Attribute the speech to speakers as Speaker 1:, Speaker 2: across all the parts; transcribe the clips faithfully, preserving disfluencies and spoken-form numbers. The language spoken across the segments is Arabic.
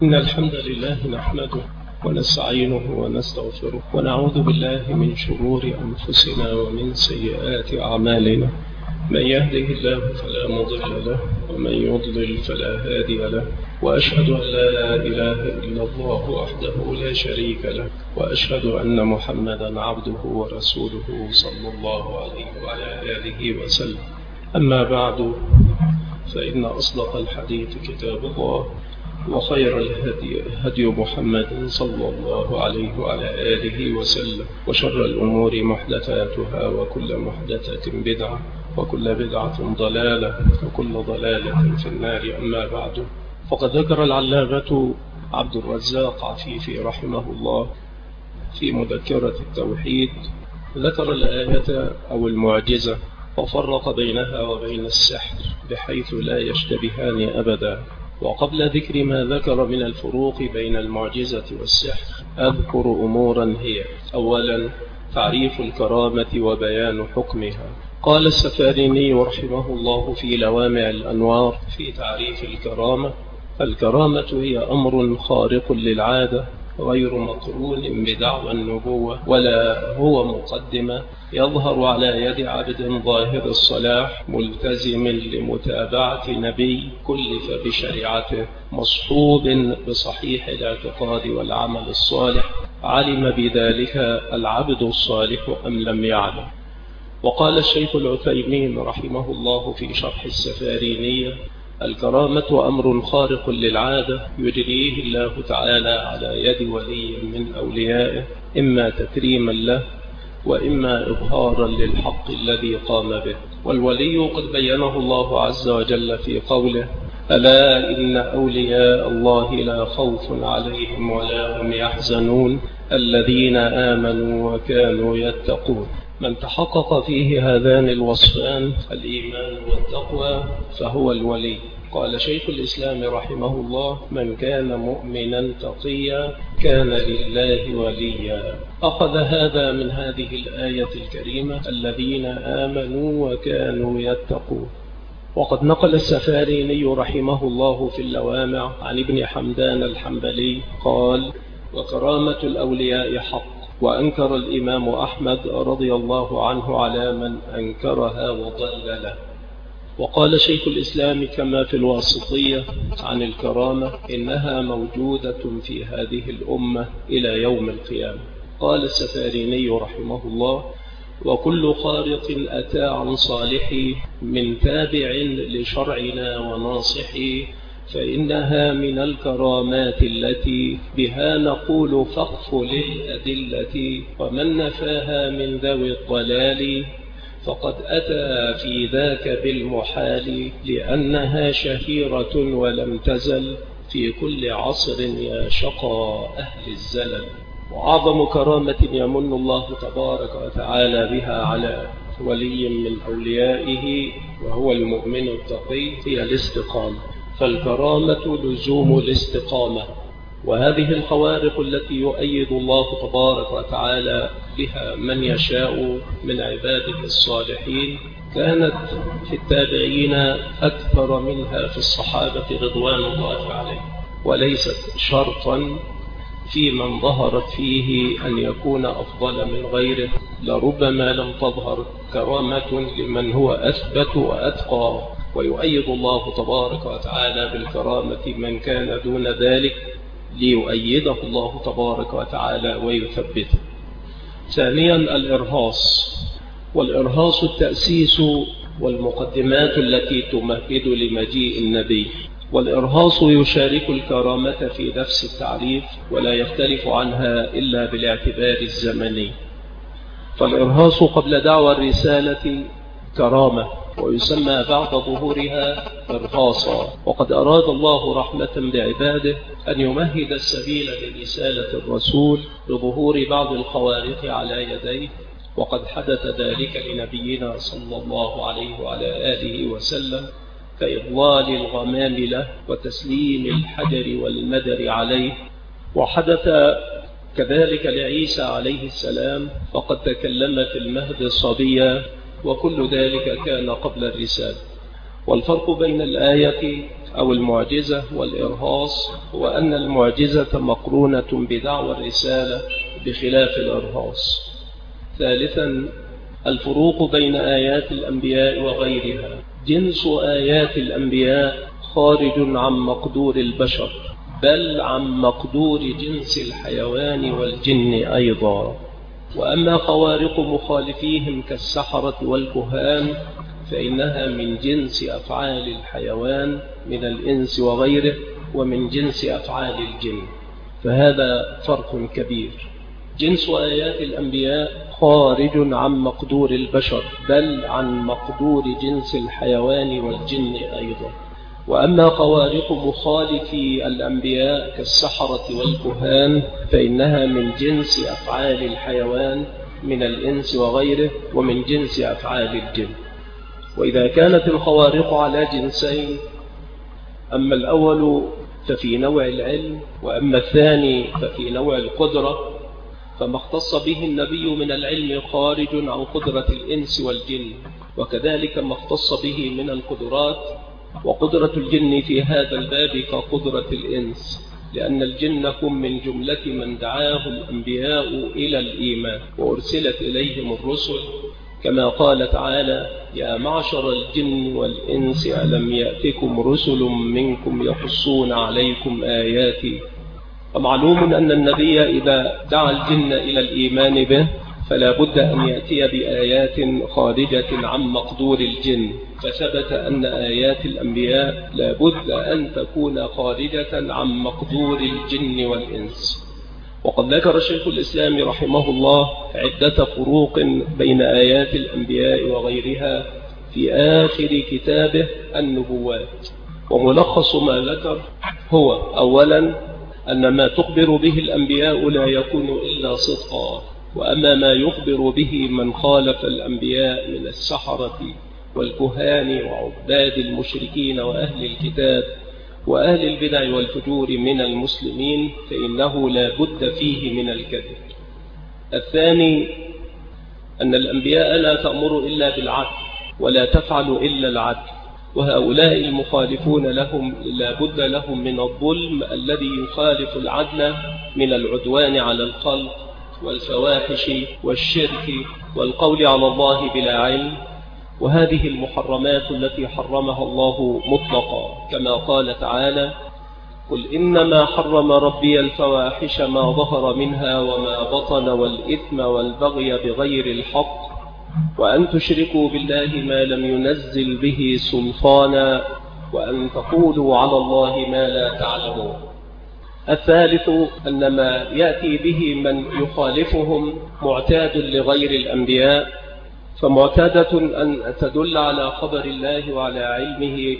Speaker 1: إن الحمد لله نحمده ونستعينه ونستغفره ونعوذ بالله من شرور أنفسنا ومن سيئات أعمالنا. من يهده الله فلا مضل له ومن يضلل فلا هادي له، وأشهد أن لا إله إلا الله وحده لا شريك له، وأشهد أن محمدا عبده ورسوله صلى الله عليه وعلى آله وسلم. أما بعد، فإن أصدق الحديث كتاب الله، وخير الهدي هدي محمد صلى الله عليه وعلى آله وسلم، وشر الأمور محدثاتها، وكل محدثة بدعة، وكل بدعة ضلالة، وكل ضلالة في النار. أما بعد، فقد ذكر العلامة عبد الرزاق عفيفي رحمه الله في مذكرة التوحيد، ذكر الآية أو المعجزة وفرق بينها وبين السحر بحيث لا يشتبهان أبدا. وقبل ذكر ما ذكر من الفروق بين المعجزة والسحر، أذكر أمورا هي: أولا، تعريف الكرامة وبيان حكمها. قال السفاريني رحمه الله في لوامع الأنوار في تعريف الكرامة: الكرامة هي أمر خارق للعادة غير مقرون بدعوى النبوة، ولا هو مقدمة يظهر على يد عبد ظاهر الصلاح ملتزم لمتابعة نبي كلف بشريعته، مصحوب بصحيح الاعتقاد والعمل الصالح، علم بذلك العبد الصالح أم لم يعلم. وقال الشيخ العثيمين رحمه الله في شرح السفارينية: الكرامة أمر خارق للعادة يجريه الله تعالى على يد ولي من أوليائه، إما تكريما له وإما إظهارا للحق الذي قام به. والولي قد بينه الله عز وجل في قوله: ألا إن أولياء الله لا خوف عليهم ولا هم يحزنون الذين آمنوا وكانوا يتقون. من تحقق فيه هذان الوصفان، الإيمان والتقوى، فهو الولي. قال شيخ الإسلام رحمه الله: من كان مؤمنا تقيا كان لله وليا. أخذ هذا من هذه الآية الكريمة: الذين آمنوا وكانوا يتقون. وقد نقل السفاريني رحمه الله في اللوامع عن ابن حمدان الحنبلي قال: وكرامة الأولياء حق. وأنكر الإمام أحمد رضي الله عنه على من أنكرها وضل له. وقال شيخ الإسلام كما في الواسطية عن الكرامة: إنها موجودة في هذه الأمة إلى يوم القيامة. قال السفاريني رحمه الله: وكل خارق أتى عن صالحي من تابع لشرعنا وناصحي، فإنها من الكرامات التي بها نقول فقف للأدلة، ومن نفاها من ذوي الضلال فقد أتى في ذاك بالمحال، لأنها شهيرة ولم تزل في كل عصر يا شقى أهل الزلل. وأعظم كرامة يمن الله تبارك وتعالى بها على ولي من أوليائه وهو المؤمن التقي هي الاستقامة. فالكرامة لزوم الاستقامة، وهذه الخوارق التي يؤيد الله تبارك وتعالى بها من يشاء من عباده الصالحين كانت في التابعين أكثر منها في الصحابة رضوان الله عليهم، وليست شرطا في من ظهرت فيه أن يكون أفضل من غيره. لربما لم تظهر كرامة لمن هو أثبت وأتقى، ويؤيد الله تبارك وتعالى بالكرامة من كان دون ذلك ليؤيده الله تبارك وتعالى ويثبته. ثانيا، الإرهاص. والإرهاص التأسيس والمقدمات التي تمهد لمجيء النبي. والإرهاص يشارك الكرامة في نفس التعريف، ولا يختلف عنها إلا بالاعتبار الزمني. فالإرهاص قبل دعوى الرسالة كرامة، ويسمى بعد ظهورها إرهاصا. وقد أراد الله رحمة بعباده أن يمهد السبيل لرسالة الرسول بظهور بعض الخوارق على يديه، وقد حدث ذلك لنبينا صلى الله عليه وعلى آله وسلم كإضلال الغمام له وتسليم الحجر والمدر عليه. وحدث كذلك لعيسى عليه السلام، فقد تكلم في المهد صبيا، وكل ذلك كان قبل الرسالة. والفرق بين الآية أو المعجزة والإرهاص هو أن المعجزة مقرونة بدعوى الرسالة بخلاف الإرهاص. ثالثا، الفروق بين آيات الأنبياء وغيرها. جنس آيات الأنبياء خارج عن مقدور البشر، بل عن مقدور جنس الحيوان والجن أيضا. وأما خوارق مخالفيهم كالسحرة والكهان فإنها من جنس أفعال الحيوان من الإنس وغيره، ومن جنس أفعال الجن، فهذا فرق كبير. جنس آيات الأنبياء خارج عن مقدور البشر، بل عن مقدور جنس الحيوان والجن أيضا. وأما خوارق مخالفي الأنبياء كالسحرة والكهان فإنها من جنس أفعال الحيوان من الإنس وغيره، ومن جنس أفعال الجن. وإذا كانت الخوارق على جنسين، أما الأول ففي نوع العلم، وأما الثاني ففي نوع القدرة، فما اختص به النبي من العلم خارج عن قدرة الإنس والجن، وكذلك ما اختص به من القدرات. وقدرة الجن في هذا الباب كقدرة الإنس، لأن الجن هم من جملة من دعاه الأنبياء إلى الإيمان وأرسلت إليهم الرسل، كما قال تعالى: يا معشر الجن والإنس ألم يأتكم رسل منكم يقصون عليكم آياتي. ومعلوم أن النبي إذا دعا الجن إلى الإيمان به فلا بد أن يأتي بآيات خارجة عن مقدور الجن، فثبت أن آيات الأنبياء لا بد أن تكون خارجة عن مقدور الجن والإنس. وقد ذكر شيخ الإسلام رحمه الله عدة فروق بين آيات الأنبياء وغيرها في آخر كتابه النبوات. وملخص ما ذكر هو أولا أن ما تخبر به الأنبياء لا يكون إلا صدقا، وأما ما يخبر به من خالف الأنبياء من السحرة والكهان وعباد المشركين وأهل الكتاب وأهل البدع والفجور من المسلمين فإنه لا بد فيه من الكذب. الثاني أن الأنبياء لا تأمر إلا بالعدل ولا تفعل إلا العدل، وهؤلاء المخالفون لهم لا بد لهم من الظلم الذي يخالف العدل من العدوان على الخلق والفواحش والشرك والقول على الله بلا علم، وهذه المحرمات التي حرمها الله مطلقا، كما قال تعالى: قل إنما حرم ربي الفواحش ما ظهر منها وما بطن والإثم والبغي بغير الحق وأن تشركوا بالله ما لم ينزل به سلطانا وأن تقولوا على الله ما لا تعلمون. الثالث أن ما يأتي به من يخالفهم معتاد لغير الأنبياء، فمعتادة أن تدل على خبر الله وعلى علمه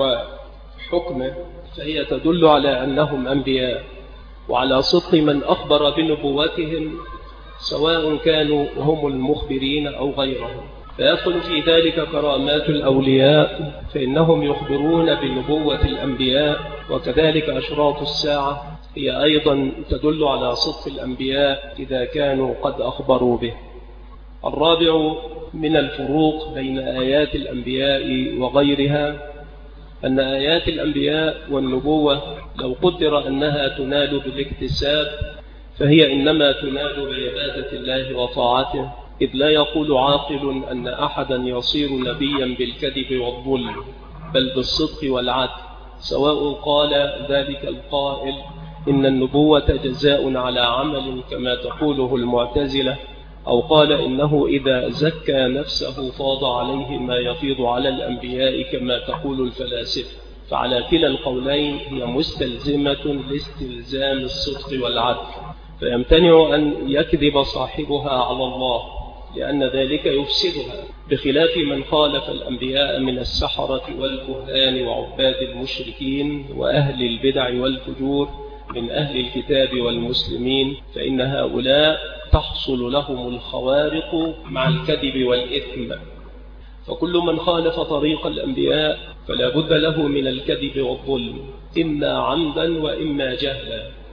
Speaker 1: وحكمه، فهي تدل على أنهم أنبياء وعلى صدق من أخبر بنبوتهم سواء كانوا هم المخبرين أو غيرهم. فيدخل في ذلك كرامات الأولياء فإنهم يخبرون بنبوة الأنبياء، وكذلك أشراط الساعة هي أيضا تدل على صدق الأنبياء إذا كانوا قد أخبروا به. الرابع من الفروق بين آيات الأنبياء وغيرها أن آيات الأنبياء والنبوة لو قدر أنها تنال بالاكتساب فهي إنما تنال بعبادة الله وطاعته، إذ لا يقول عاقل أن أحدا يصير نبيا بالكذب والظلم، بل بالصدق والعدل، سواء قال ذلك القائل إن النبوة جزاء على عمل كما تقوله المعتزلة، أو قال إنه إذا زكى نفسه فاض عليه ما يفيض على الأنبياء كما تقول الفلاسفة. فعلى كلا القولين هي مستلزمة لاستلزام الصدق والعدل، فيمتنع أن يكذب صاحبها على الله لأن ذلك يفسدها، بخلاف من خالف الأنبياء من السحرة والكهان وعباد المشركين وأهل البدع والفجور من أهل الكتاب والمسلمين، فإن هؤلاء تحصل لهم الخوارق مع الكذب والإثم. فكل من خالف طريق الأنبياء فلا بد له من الكذب والظلم، إما عمدا وإما جهلا.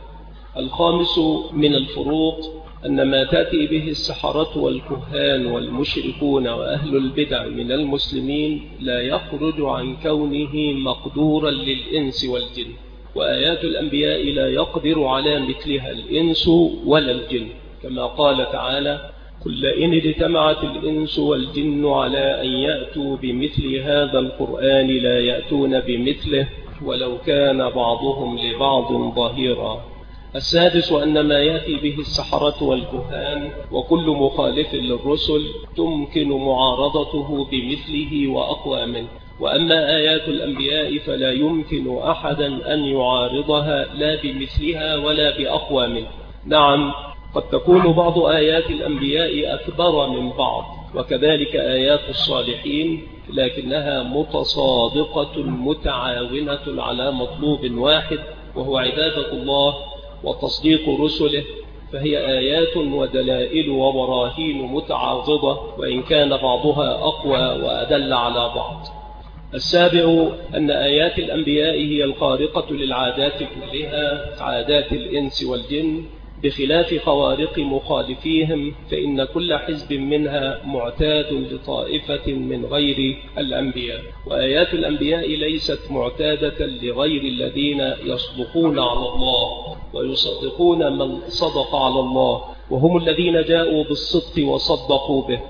Speaker 1: الخامس من الفروق أن ما تأتي به السحرة والكهان والمشركون وأهل البدع من المسلمين لا يخرج عن كونه مقدورا للإنس والجن، وآيات الأنبياء لا يقدر على مثلها الإنس ولا الجن، كما قال تعالى: قل إن اجتمعت الإنس والجن على أن يأتوا بمثل هذا القرآن لا يأتون بمثله ولو كان بعضهم لبعض ظهيرا. السادس أن ما يأتي به السحرة والكهان وكل مخالف للرسل تمكن معارضته بمثله وأقوى منه، وأما آيات الأنبياء فلا يمكن أحدا أن يعارضها لا بمثلها ولا بأقوى منه. نعم، قد تكون بعض آيات الأنبياء أكبر من بعض، وكذلك آيات الصالحين، لكنها متصادقة متعاونة على مطلوب واحد وهو عبادة الله وتصديق رسله، فهي آيات ودلائل وبراهين متعاضدة، وإن كان بعضها أقوى وأدل على بعض. السابع أن آيات الأنبياء هي الخارقة للعادات كلها، عادات الإنس والجن، بخلاف خوارق مخالفيهم، فإن كل حزب منها معتاد لطائفة من غير الأنبياء، وآيات الأنبياء ليست معتادة لغير الذين يصدقون على الله ويصدقون من صدق على الله، وهم الذين جاءوا بالصدق وصدقوا به،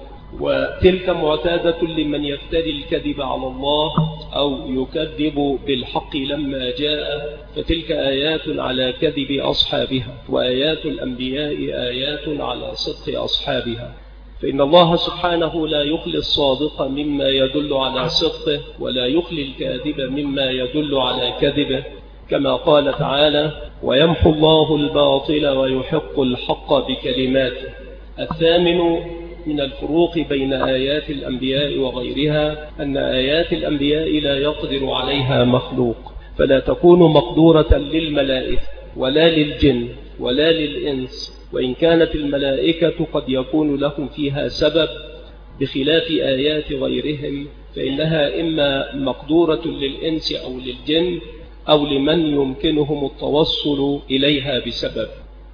Speaker 1: وتلك معتادة لمن يفتري الكذب على الله أو يكذب بالحق لما جاء، فتلك آيات على كذب أصحابها، وآيات الأنبياء آيات على صدق أصحابها، فإن الله سبحانه لا يخلي الصادق مما يدل على صدقه ولا يخلي الكاذب مما يدل على كذبه، كما قال تعالى: ويمحو الله الباطل ويحق الحق بكلماته. الثامن من الفروق بين آيات الأنبياء وغيرها أن آيات الأنبياء لا يقدر عليها مخلوق، فلا تكون مقدورة للملائكة ولا للجن ولا للإنس، وإن كانت الملائكة قد يكون لهم فيها سبب بخلاف آيات غيرهم، فإنها إما مقدورة للإنس أو للجن أو لمن يمكنهم التوصل إليها بسبب.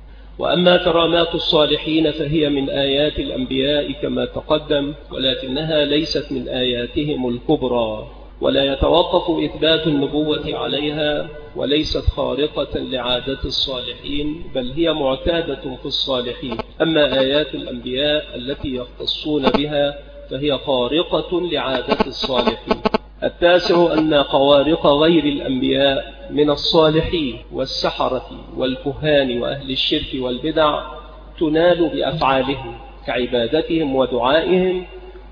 Speaker 1: وأما كرامات الصالحين فهي من آيات الأنبياء كما تقدم، ولكنها ليست من آياتهم الكبرى، ولا يتوقف إثبات النبوة عليها، وليست خارقة لعادة الصالحين، بل هي معتادة في الصالحين. أما آيات الأنبياء التي يختصون بها فهي خارقة لعادة الصالحين. التاسع أن خوارق غير الأنبياء من الصالحين والسحرة والكهان وأهل الشرك والبدع تنال بأفعالهم كعبادتهم ودعائهم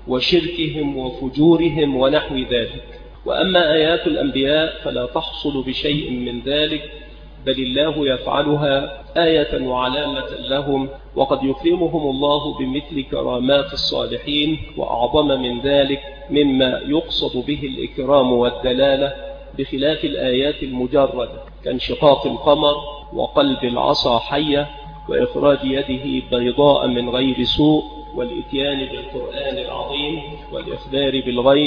Speaker 1: وشركهم وفجورهم ونحو ذلك. وأما آيات الأنبياء فلا تحصل بشيء من ذلك، بل الله يفعلها آية وعلامة لهم، وقد يكرمهم الله بمثل كرامات الصالحين، وأعظم من ذلك مما يقصد به الإكرام والدلالة، بخلاف الآيات المجردة كانشقاق القمر وقلب العصا حية وإخراج يده بيضاء من غير سوء والإتيان بالقرآن العظيم والإخبار بالغيب،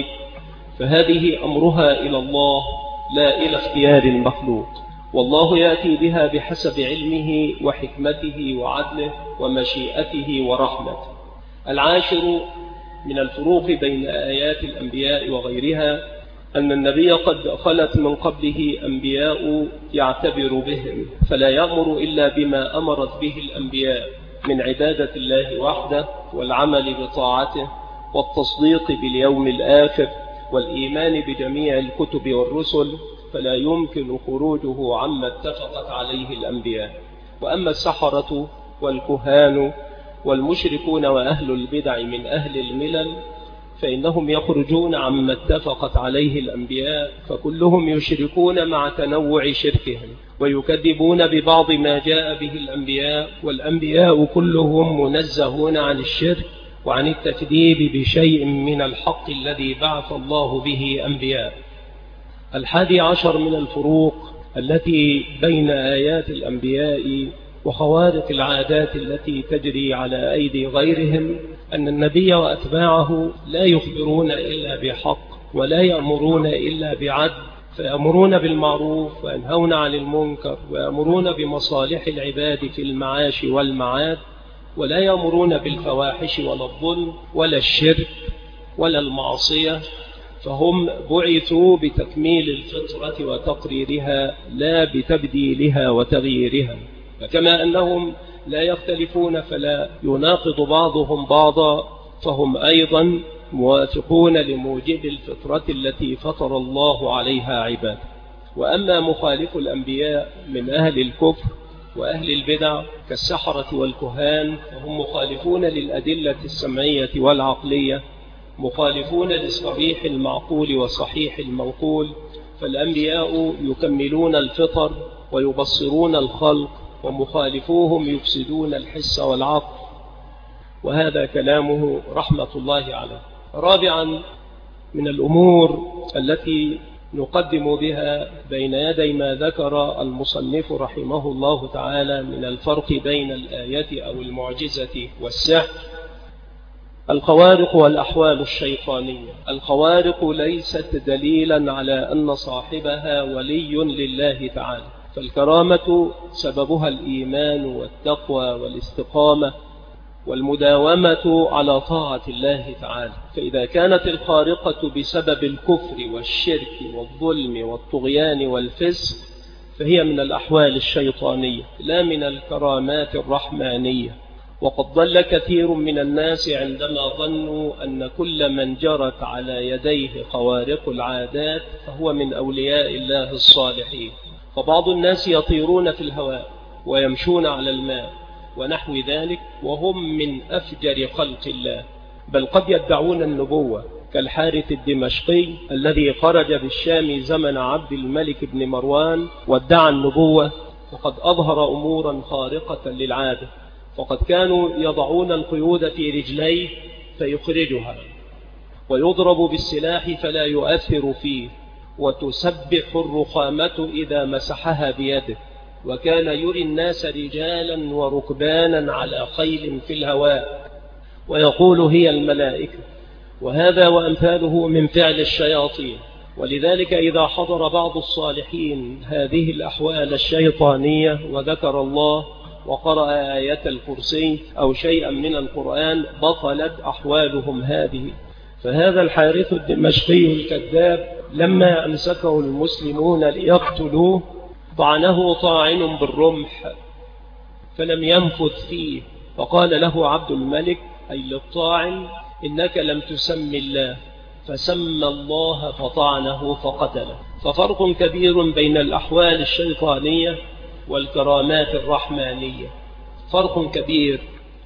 Speaker 1: فهذه أمرها إلى الله لا إلى اختيار المخلوق، والله يأتي بها بحسب علمه وحكمته وعدله ومشيئته ورحمته. العاشر من الفروق بين آيات الأنبياء وغيرها أن النبي قد خلت من قبله أنبياء يعتبر بهم، فلا يأمر إلا بما أمرت به الأنبياء من عبادة الله وحده والعمل بطاعته والتصديق باليوم الآخر والإيمان بجميع الكتب والرسل، فلا يمكن خروجه عما اتفقت عليه الأنبياء. وأما السحرة والكهان والمشركون وأهل البدع من أهل الملل فإنهم يخرجون عما اتفقت عليه الأنبياء، فكلهم يشركون مع تنوع شركهم ويكذبون ببعض ما جاء به الأنبياء، والأنبياء كلهم منزهون عن الشرك وعن التكذيب بشيء من الحق الذي بعث الله به أنبياء. الحادي عشر من الفروق التي بين آيات الأنبياء وخوارق العادات التي تجري على أيدي غيرهم أن النبي وأتباعه لا يخبرون إلا بحق ولا يأمرون إلا بعدل، فيأمرون بالمعروف وينهون عن المنكر ويأمرون بمصالح العباد في المعاش والمعاد، ولا يأمرون بالفواحش ولا الظلم ولا الشرك ولا المعصية، فهم بعثوا بتكميل الفطرة وتقريرها لا بتبديلها وتغييرها. فكما أنهم لا يختلفون فلا يناقض بعضهم بعضا، فهم أيضا موافقون لموجب الفطرة التي فطر الله عليها عباده. وأما مخالف الأنبياء من أهل الكفر وأهل البدع كالسحرة والكهان فهم مخالفون للأدلة السمعية والعقلية، مخالفون للصحيح المعقول وصحيح المنقول. فالأنبياء يكملون الفطر ويبصرون الخلق، ومخالفوهم يفسدون الحس والعقل. وهذا كلامه رحمة الله عليه. رابعا، من الأمور التي نقدم بها بين يدي ما ذكر المصنف رحمه الله تعالى من الفرق بين الآية أو المعجزة والسحر الخوارق والأحوال الشيطانية. الخوارق ليست دليلا على أن صاحبها ولي لله تعالى، فالكرامة سببها الإيمان والتقوى والاستقامة والمداومة على طاعة الله تعالى. فإذا كانت الخارقة بسبب الكفر والشرك والظلم والطغيان والفسق فهي من الأحوال الشيطانية لا من الكرامات الرحمانية. وقد ضل كثير من الناس عندما ظنوا أن كل من جرت على يديه خوارق العادات فهو من أولياء الله الصالحين. فبعض الناس يطيرون في الهواء ويمشون على الماء ونحو ذلك وهم من أفجر خلق الله، بل قد يدعون النبوة كالحارث الدمشقي الذي خرج بالشام زمن عبد الملك بن مروان وادعى النبوة، وقد أظهر أمورا خارقة للعادة. فقد كانوا يضعون القيود في رجليه فيخرجها، ويضرب بالسلاح فلا يؤثر فيه، وتسبح الرخامة إذا مسحها بيده، وكان يري الناس رجالا وركبانا على خيل في الهواء ويقول هي الملائكة. وهذا وأمثاله من فعل الشياطين. ولذلك إذا حضر بعض الصالحين هذه الأحوال الشيطانية وذكر الله وقرأ آية الكرسي أو شيئا من القرآن بطلت أحوالهم هذه. فهذا الحارث الدمشقي الكذاب لما أمسكه المسلمون ليقتلوه طعنه طاعن بالرمح فلم ينفذ فيه، فقال له عبد الملك أي للطاعن إنك لم تسم الله، فسمى الله فطعنه فقتله. ففرق كبير بين الأحوال الشيطانية والكرامات الرحمانية، فرق كبير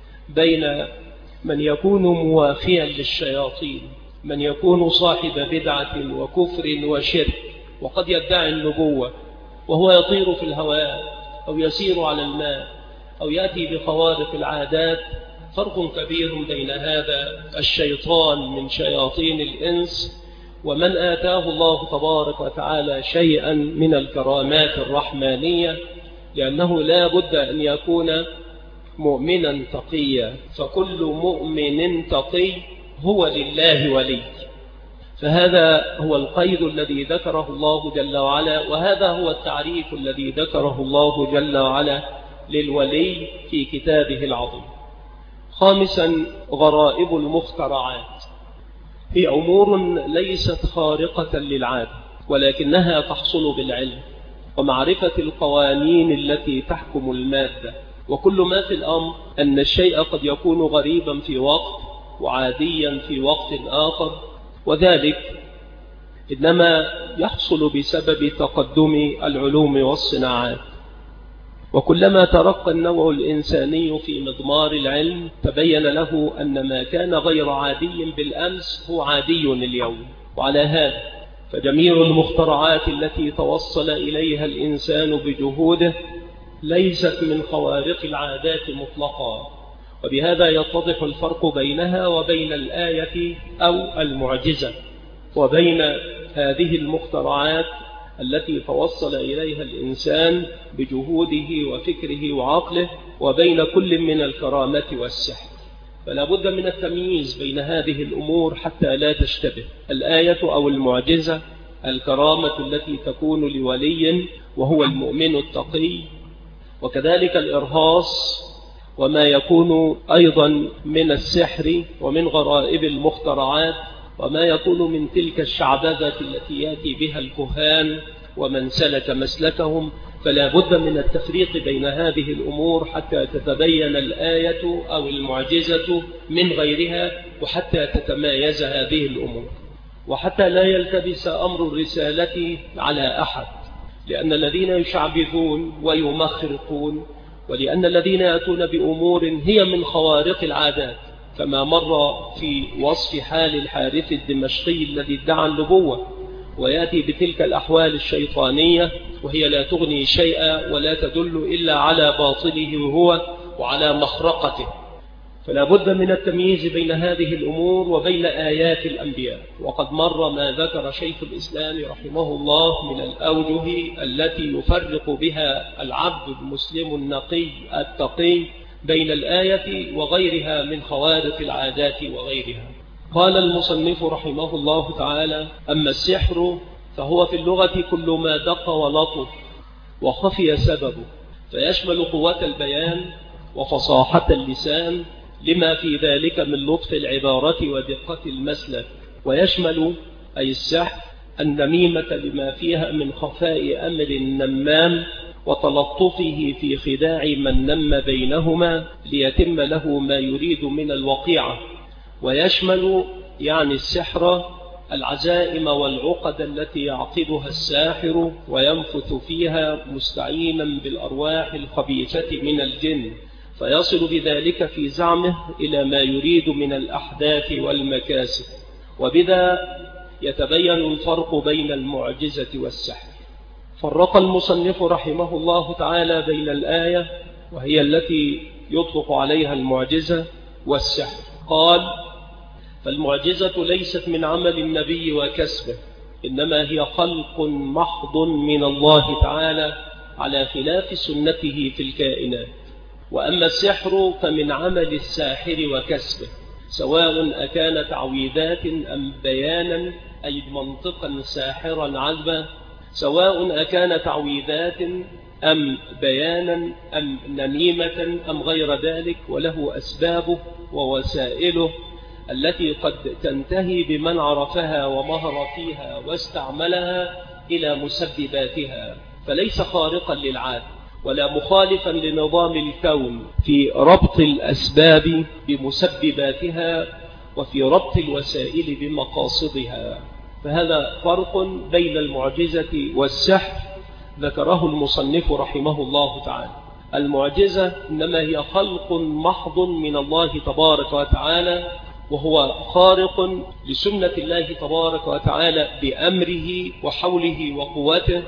Speaker 1: بين من يكون موافيا للشياطين، من يكون صاحب بدعة وكفر وشرك وقد يدعي النبوة وهو يطير في الهواء أو يسير على الماء أو يأتي بخوارق العادات. فرق كبير بين هذا الشيطان من شياطين الإنس ومن آتاه الله تبارك وتعالى شيئا من الكرامات الرحمانية، لأنه لا بد أن يكون مؤمنا تقيا، فكل مؤمن تقي هو لله ولي. فهذا هو القيد الذي ذكره الله جل وعلا، وهذا هو التعريف الذي ذكره الله جل وعلا للولي في كتابه العظيم. خامسا، غرائب المخترعات هي أمور ليست خارقة للعادة، ولكنها تحصل بالعلم ومعرفة القوانين التي تحكم المادة. وكل ما في الأمر أن الشيء قد يكون غريبا في وقت وعاديا في وقت آخر، وذلك إنما يحصل بسبب تقدم العلوم والصناعات. وكلما ترقى النوع الإنساني في مضمار العلم تبين له أن ما كان غير عادي بالأمس هو عادي اليوم. وعلى هذا فجميع المخترعات التي توصل إليها الإنسان بجهوده ليست من خوارق العادات مطلقا، وبهذا يتضح الفرق بينها وبين الآية أو المعجزة، وبين هذه المخترعات التي توصل إليها الإنسان بجهوده وفكره وعقله، وبين كل من الكرامة والسحر. فلا بد من التمييز بين هذه الأمور حتى لا تشتبه. الآية أو المعجزة الكرامة التي تكون لولي وهو المؤمن التقي، وكذلك الإرهاص وما يكون أيضا من السحر ومن غرائب المخترعات، وما يكون من تلك الشعبذة التي يأتي بها الكهان ومن سلك مسلكهم. فلا بد من التفريق بين هذه الأمور حتى تتبين الآية أو المعجزة من غيرها، وحتى تتمايز هذه الأمور، وحتى لا يلتبس أمر الرسالة على أحد، لأن الذين يشعبذون ويمخرقون، ولأن الذين يأتون بأمور هي من خوارق العادات، كما مر في وصف حال الحارث الدمشقي الذي ادعى النبوة، ويأتي بتلك الأحوال الشيطانية وهي لا تغني شيئا ولا تدل إلا على باطله هو وعلى مخرقته. فلا بد من التمييز بين هذه الأمور وبين آيات الأنبياء. وقد مر ما ذكر شيخ الإسلام رحمه الله من الأوجه التي يفرق بها العبد المسلم النقي التقي بين الآية وغيرها من خوارق العادات وغيرها. قال المصنف رحمه الله تعالى: أما السحر فهو في اللغة كل ما دق ولطف وخفي سببه، فيشمل قوة البيان وفصاحة اللسان لما في ذلك من لطف العبارة ودقة المسلك، ويشمل أي السحر النميمة لما فيها من خفاء أمر النمام وتلطفه في خداع من نم بينهما ليتم له ما يريد من الوقيعة. ويشمل يعني السحر العزائم والعقد التي يعقدها الساحر وينفث فيها مستعينا بالأرواح الخبيثة من الجن، فيصل بذلك في زعمه إلى ما يريد من الأحداث والمكاسب. وبذا يتبين الفرق بين المعجزة والسحر. فرق المصنف رحمه الله تعالى بين الآية وهي التي يطلق عليها المعجزة والسحر. قال: فالمعجزة ليست من عمل النبي وكسبه، إنما هي خلق محض من الله تعالى على خلاف سنته في الكائنات. وأما السحر فمن عمل الساحر وكسبه، سواء أكان تعويذات أم بيانا أي منطقا ساحرا عذبا، سواء أكان تعويذات أم بيانا أم نميمة أم غير ذلك، وله أسبابه ووسائله التي قد تنتهي بمن عرفها ومهر فيها واستعملها إلى مسبباتها، فليس خارقا للعادة ولا مخالفا لنظام الكون في ربط الأسباب بمسبباتها وفي ربط الوسائل بمقاصدها. فهذا فرق بين المعجزة والسحر ذكره المصنف رحمه الله تعالى. المعجزة إنما هي خلق محض من الله تبارك وتعالى، وهو خارق لسنة الله تبارك وتعالى بأمره وحوله وقوته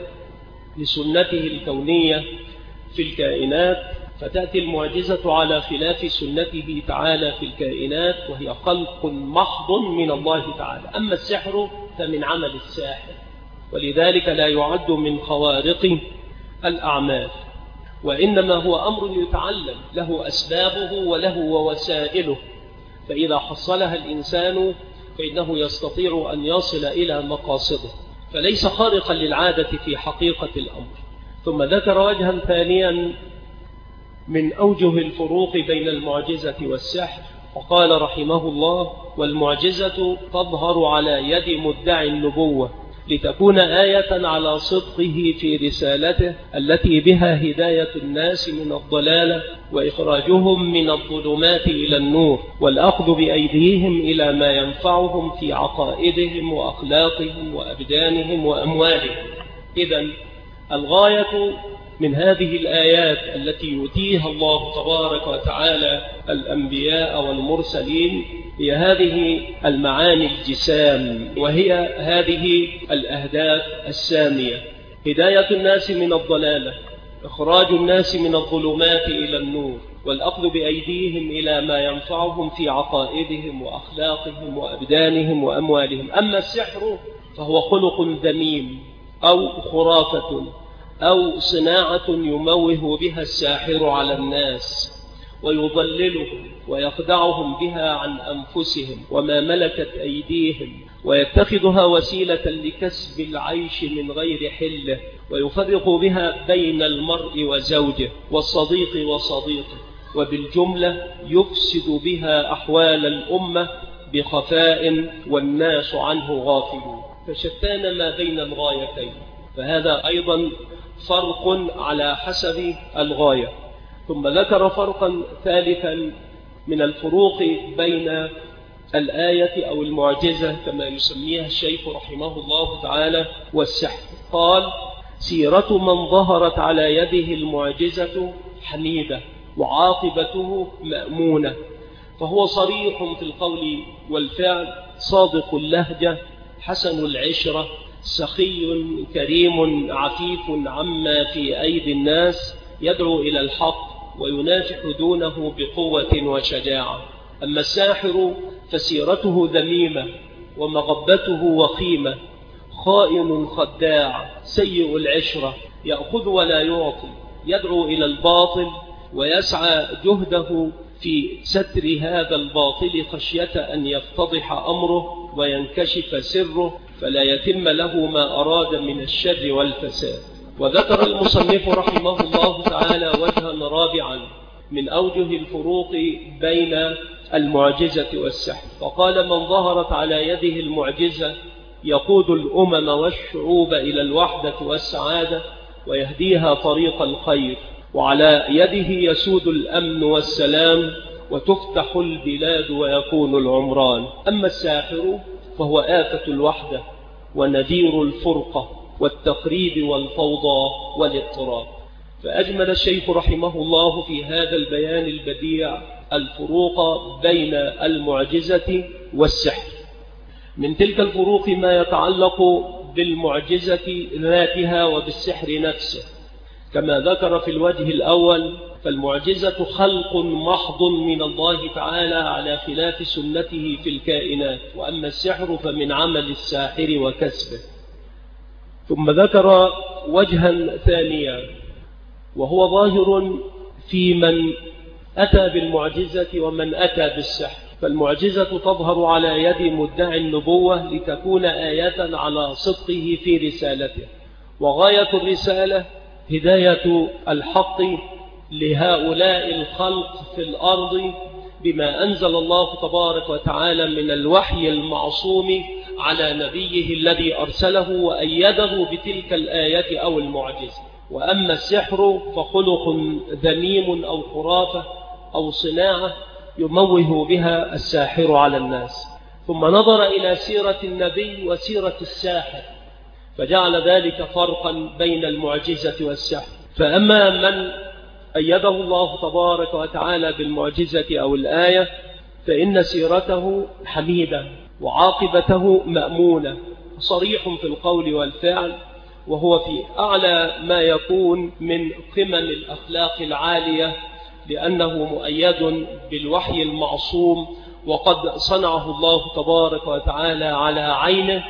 Speaker 1: لسنته الكونية في الكائنات، فتأتي المعجزة على خلاف سنته تعالى في الكائنات، وهي خلق محض من الله تعالى. أما السحر فمن عمل الساحر، ولذلك لا يعد من خوارق الأعمال، وإنما هو أمر يتعلم له أسبابه وله ووسائله، فإذا حصلها الإنسان فإنه يستطيع أن يصل إلى مقاصده، فليس خارقا للعادة في حقيقة الأمر. ثم ذكر وجها ثانيا من أوجه الفروق بين المعجزة والسحر، وقال رحمه الله: والمعجزة تظهر على يد مدعي النبوة لتكون آية على صدقه في رسالته التي بها هداية الناس من الضلالة وإخراجهم من الظلمات إلى النور، والأخذ بأيديهم إلى ما ينفعهم في عقائدهم وأخلاقهم وأبدانهم وأموالهم. إذن الغاية من هذه الآيات التي يؤتيها الله تبارك وتعالى الأنبياء والمرسلين هي هذه المعاني الجسام، وهي هذه الأهداف السامية: هداية الناس من الضلالة، إخراج الناس من الظلمات إلى النور، والأخذ بأيديهم إلى ما ينفعهم في عقائدهم وأخلاقهم وأبدانهم وأموالهم. أما السحر فهو خلق ذميم أو خرافة أو صناعة يموه بها الساحر على الناس، ويضللهم ويخدعهم بها عن أنفسهم وما ملكت أيديهم، ويتخذها وسيلة لكسب العيش من غير حله، ويفرق بها بين المرء وزوجه والصديق وصديقه، وبالجملة يفسد بها أحوال الأمة بخفاء والناس عنه غافلون. فشتان ما بين الغايتين، فهذا أيضا فرق على حسب الغاية. ثم ذكر فرقا ثالثا من الفروق بين الآية أو المعجزة كما يسميها الشيخ رحمه الله تعالى والسحر. قال: سيرة من ظهرت على يده المعجزة حميدة وعاقبته مأمونة، فهو صريح في القول والفعل، صادق اللهجة، حسن العشرة، سخي كريم عفيف عما في أيدي الناس، يدعو إلى الحق وينافح دونه بقوة وشجاعة. أما الساحر فسيرته ذميمة ومغبته وخيمة، خائن خداع سيء العشرة، يأخذ ولا يعطي، يدعو إلى الباطل ويسعى جهده في ستر هذا الباطل خشية أن يفتضح أمره وينكشف سره فلا يتم له ما أراد من الشر والفساد. وذكر المصنف رحمه الله تعالى وجها رابعا من أوجه الفروق بين المعجزة والسحر، فقال: من ظهرت على يده المعجزة يقود الأمم والشعوب إلى الوحدة والسعادة ويهديها طريق الخير، وعلى يده يسود الأمن والسلام وتفتح البلاد ويكون العمران. أما الساحر فهو آفة الوحدة ونذير الفرقة والتقريب والفوضى والاضطراب. فأجمل الشيخ رحمه الله في هذا البيان البديع الفروق بين المعجزة والسحر. من تلك الفروق ما يتعلق بالمعجزة ذاتها وبالسحر نفسه، كما ذكر في الوجه الأول: فالمعجزة خلق محض من الله تعالى على خلاف سنته في الكائنات، وأما السحر فمن عمل الساحر وكسبه. ثم ذكر وجها ثانيا وهو ظاهر في من أتى بالمعجزة ومن أتى بالسحر. فالمعجزة تظهر على يد مدعي النبوة لتكون آية على صدقه في رسالته، وغاية الرسالة هداية الحق لهؤلاء الخلق في الأرض بما أنزل الله تبارك وتعالى من الوحي المعصوم على نبيه الذي أرسله وأيده بتلك الآية أو المعجزة. وأما السحر فخلق ذميم أو خرافة أو صناعة يموه بها الساحر على الناس. ثم نظر إلى سيرة النبي وسيرة الساحر فجعل ذلك فرقا بين المعجزة والسحر. فأما من أيده الله تبارك وتعالى بالمعجزة أو الآية فإن سيرته حميدة وعاقبته مأمونة، صريح في القول والفعل، وهو في أعلى ما يكون من قمم الأخلاق العالية، لأنه مؤيد بالوحي المعصوم وقد صنعه الله تبارك وتعالى على عينه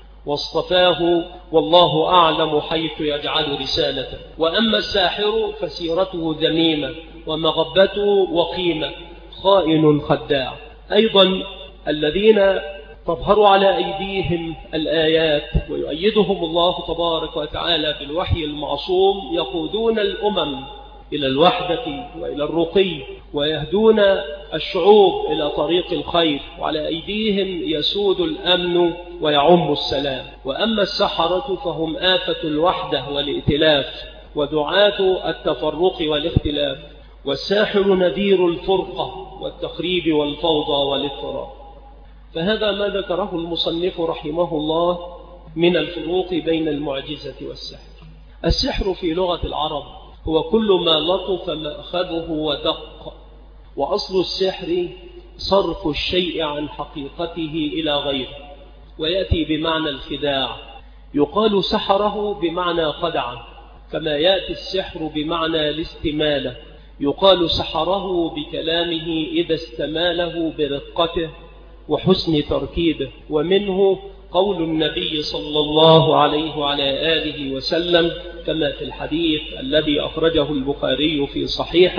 Speaker 1: واصطفاه، والله أعلم حيث يجعل رسالته. وأما الساحر فسيرته ذميمة ومغبته وخيمة، خائن خداع. أيضا الذين تظهر على أيديهم الآيات ويؤيدهم الله تبارك وتعالى بالوحي المعصوم يقودون الأمم إلى الوحدة وإلى الرقي، ويهدون الشعوب إلى طريق الخير، وعلى أيديهم يسود الأمن ويعم السلام. وأما السحرة فهم آفة الوحدة والائتلاف ودعاة التفرق والاختلاف، والساحر نذير الفرقة والتخريب والفوضى والاضطراب. فهذا ما ذكره المصنف رحمه الله من الفروق بين المعجزة والسحر. السحر في لغة العرب هو كل ما لطف مأخذه ودق، وأصل السحر صرف الشيء عن حقيقته إلى غيره، ويأتي بمعنى الخداع. يقال سحره بمعنى خدعه، كما يأتي السحر بمعنى الاستمالة. يقال سحره بكلامه إذا استماله برقته وحسن تركيبه. ومنه قول النبي صلى الله عليه وعلى آله وسلم كما في الحديث الذي أخرجه البخاري في صحيحه: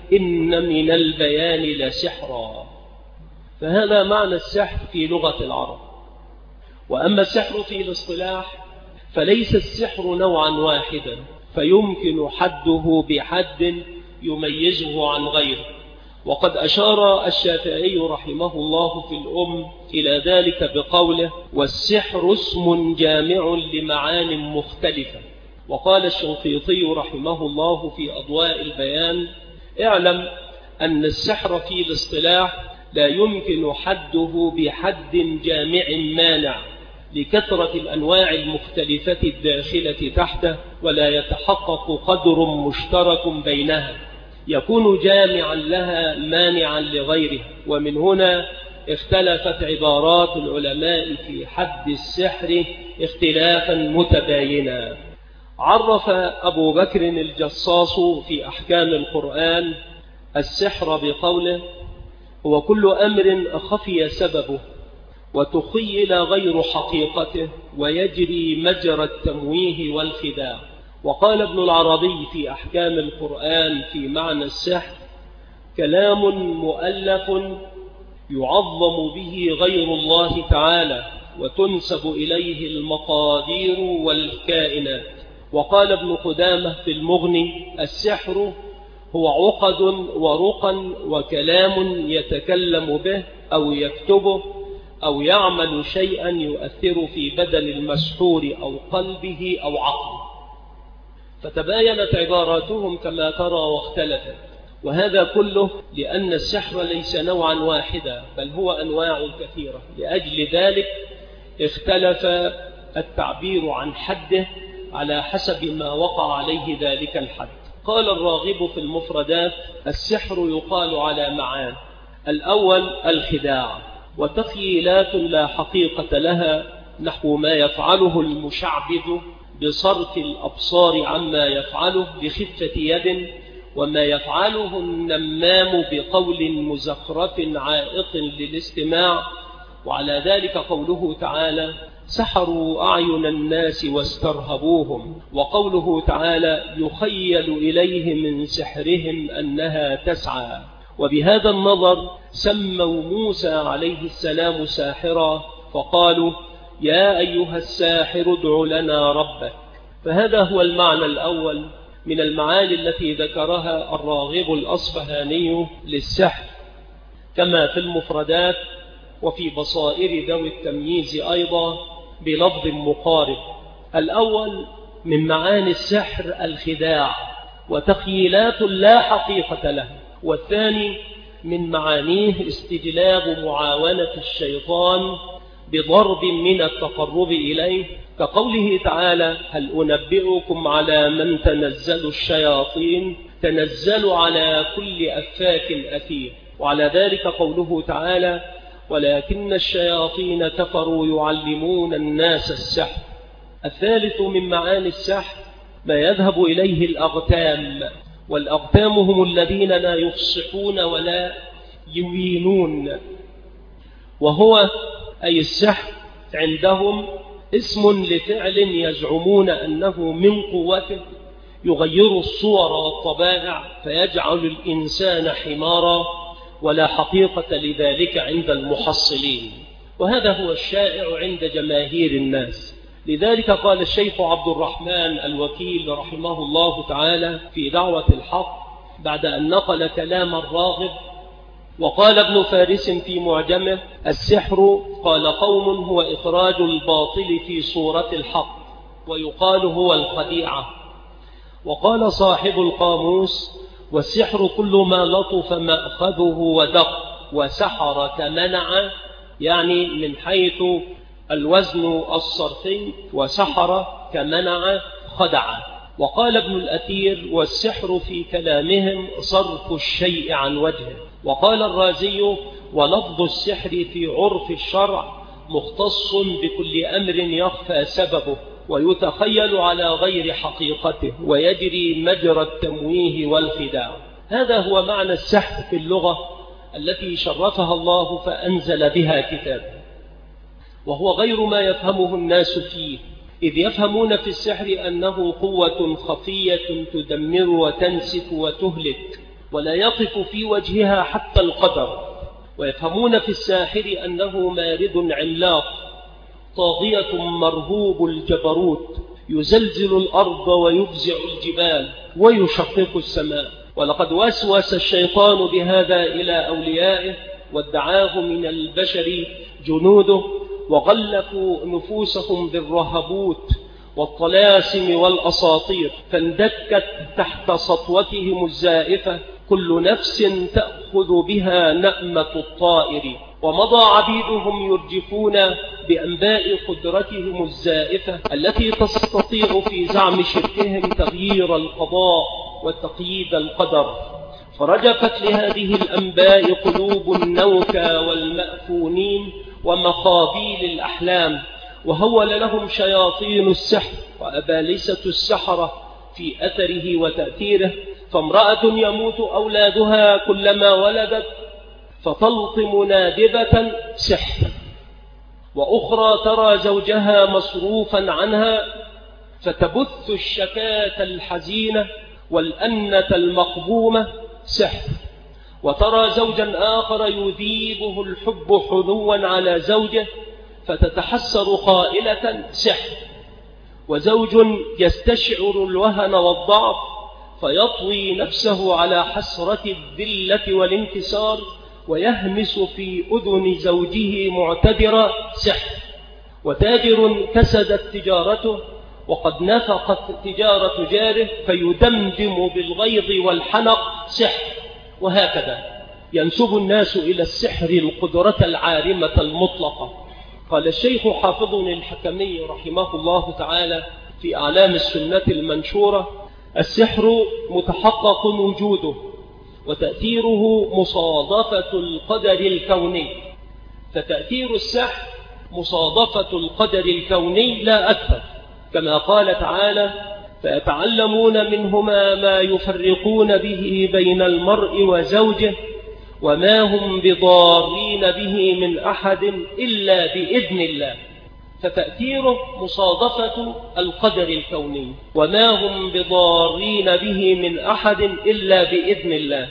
Speaker 1: إن من البيان لسحرا. فهذا معنى السحر في لغة العرب. وأما السحر في الاصطلاح فليس السحر نوعا واحدا فيمكن حده بحد يميزه عن غيره. وقد أشار الشافعي رحمه الله في الأم إلى ذلك بقوله: والسحر اسم جامع لمعان مختلفة. وقال الشنقيطي رحمه الله في أضواء البيان: اعلم أن السحر في الاصطلاح لا يمكن حده بحد جامع مانع لكثرة الأنواع المختلفة الداخلة تحته، ولا يتحقق قدر مشترك بينها يكون جامعا لها مانعا لغيرها. ومن هنا اختلفت عبارات العلماء في حد السحر اختلافا متباينا. عرف أبو بكر الجصاص في أحكام القرآن السحر بقوله: هو كل أمر خفي سببه وتخيل غير حقيقته ويجري مجرى التمويه والخداع. وقال ابن العربي في أحكام القرآن في معنى السحر: كلام مؤلف يعظم به غير الله تعالى وتنسب إليه المقادير والكائنات. وقال ابن قدامة في المغني: السحر هو عقد ورقا وكلام يتكلم به أو يكتبه أو يعمل شيئا يؤثر في بدن المسحور أو قلبه أو عقله. فتباينت عباراتهم كما ترى واختلفت، وهذا كله لأن السحر ليس نوعا واحدا بل هو أنواع كثيرة. لأجل ذلك اختلف التعبير عن حده على حسب ما وقع عليه ذلك الحد. قال الراغب في المفردات: السحر يقال على معان: الأول الخداع وتخيلات لا حقيقة لها، نحو ما يفعله المشعبذ بصرف الأبصار عما يفعله بخفة يد، وما يفعله النمام بقول مزخرف عائق للاستماع. وعلى ذلك قوله تعالى: سحروا أعين الناس واسترهبوهم. وقوله تعالى: يخيل إليه من سحرهم أنها تسعى. وبهذا النظر سموا موسى عليه السلام ساحرا فقالوا: يا أيها الساحر ادع لنا ربك. فهذا هو المعنى الأول من المعاني التي ذكرها الراغب الأصفهاني للسحر، كما في المفردات وفي بصائر ذوي التمييز أيضا بلفظ مقارب. الأول من معاني السحر الخداع وتخيلات لا حقيقة له، والثاني من معانيه استجلاب معاونة الشيطان بضرب من التقرب إليه، كقوله تعالى: هل أنبئكم على من تنزل الشياطين تنزل على كل أفاك أثيم. وعلى ذلك قوله تعالى: ولكن الشياطين كفروا يعلمون الناس السحر. الثالث من معاني السحر ما يذهب إليه الأغتام، والأغتام هم الذين لا يفصحون ولا يوينون، وهو أي السحر عندهم اسم لفعل يزعمون أنه من قوته يغير الصور والطبائع فيجعل الإنسان حمارا، ولا حقيقة لذلك عند المحصلين، وهذا هو الشائع عند جماهير الناس. لذلك قال الشيخ عبد الرحمن الوكيل رحمه الله تعالى في دعوة الحق بعد أن نقل كلام الراغب: وقال ابن فارس في معجمه: السحر قال قوم هو إخراج الباطل في صورة الحق، ويقال هو الخديعة. وقال صاحب القاموس: والسحر كل ما لطف مأخذه ودق، وسحر كمنع، يعني من حيث الوزن الصرفي، وسحر كمنع خدع. وقال ابن الأثير: والسحر في كلامهم صرف الشيء عن وجهه. وقال الرازي: ولفظ السحر في عرف الشرع مختص بكل أمر يخفى سببه ويتخيل على غير حقيقته ويجري مجرى التمويه والخداع. هذا هو معنى السحر في اللغة التي شرفها الله فأنزل بها كتابه، وهو غير ما يفهمه الناس فيه، إذ يفهمون في السحر أنه قوة خفية تدمر وتنسف وتهلك، ولا يقف في وجهها حتى القدر، ويفهمون في الساحر أنه مارد عملاق طاغية مرهوب الجبروت يزلزل الأرض ويفزع الجبال ويشقق السماء. ولقد وسوس الشيطان بهذا إلى أوليائه وادعاه من البشر جنوده، وغلفوا نفوسهم بالرهبوت والطلاسم والأساطير، فاندكت تحت سطوتهم الزائفة كل نفس تأخذ بها نأمة الطائر. ومضى عبيدهم يرجفون بأنباء قدرتهم الزائفة التي تستطيع في زعم شركهم تغيير القضاء وتقييد القدر، فرجفت لهذه الأنباء قلوب النوكى والمأفونين ومخابيل الأحلام، وهول لهم شياطين السحر وأبالسة السحرة في أثره وتأثيره. فامرأة يموت أولادها كلما ولدت فتلطم نادبة سحر، وأخرى ترى زوجها مصروفا عنها فتبث الشكاة الحزينة والأنة المقبومة سحر، وترى زوجا آخر يذيبه الحب حنوا على زوجه فتتحسر قائلة سحر، وزوج يستشعر الوهن والضعف فيطوي نفسه على حسرة الذلة والانكسار ويهمس في أذن زوجه معتذرا سحر، وتاجر كسدت تجارته وقد نفقت تجارة جاره فيدمدم بالغيظ والحنق سحر. وهكذا ينسب الناس إلى السحر القدرة العارمة المطلقة. قال الشيخ حافظ الحكمي رحمه الله تعالى في أعلام السنة المنشورة: السحر متحقق وجوده وتأثيره مصادفة القدر الكوني، فتأثير السحر مصادفة القدر الكوني لا أكثر، كما قال تعالى: فيتعلمون منهما ما يفرقون به بين المرء وزوجه وما هم بضارين به من أحد إلا بإذن الله. فتأثيره مصادفة القدر الكوني، وما هم بضارين به من أحد إلا بإذن الله.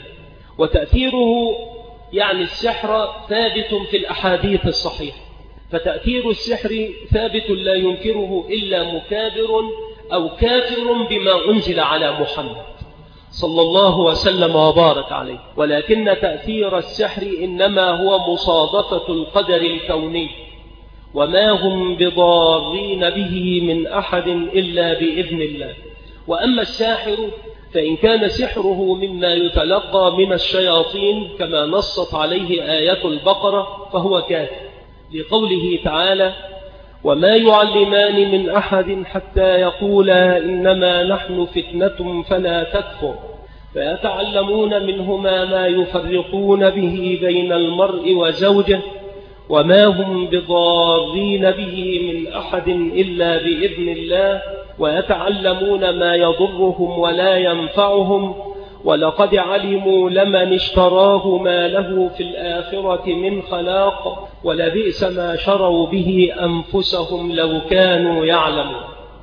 Speaker 1: وتأثيره يعني السحر ثابت في الأحاديث الصحيحة، فتأثير السحر ثابت لا ينكره إلا مكابر أو كافر بما أنزل على محمد صلى الله وسلم وبارك عليه. ولكن تأثير السحر إنما هو مصادفة القدر الكوني، وما هم بضارين به من أحد إلا بإذن الله. وأما الساحر فإن كان سحره مما يتلقى من الشياطين كما نصت عليه آية البقرة فهو كافر، لقوله تعالى: وما يعلمان من أحد حتى يقولا إنما نحن فتنة فلا تكفر، فيتعلمون منهما ما يفرقون به بين المرء وزوجه وما هم بضارين به من أحد إلا بإذن الله، ويتعلمون ما يضرهم ولا ينفعهم، ولقد علموا لمن اشتراه ما له في الآخرة من خلاق ولبئس ما شروا به أنفسهم لو كانوا يعلمون.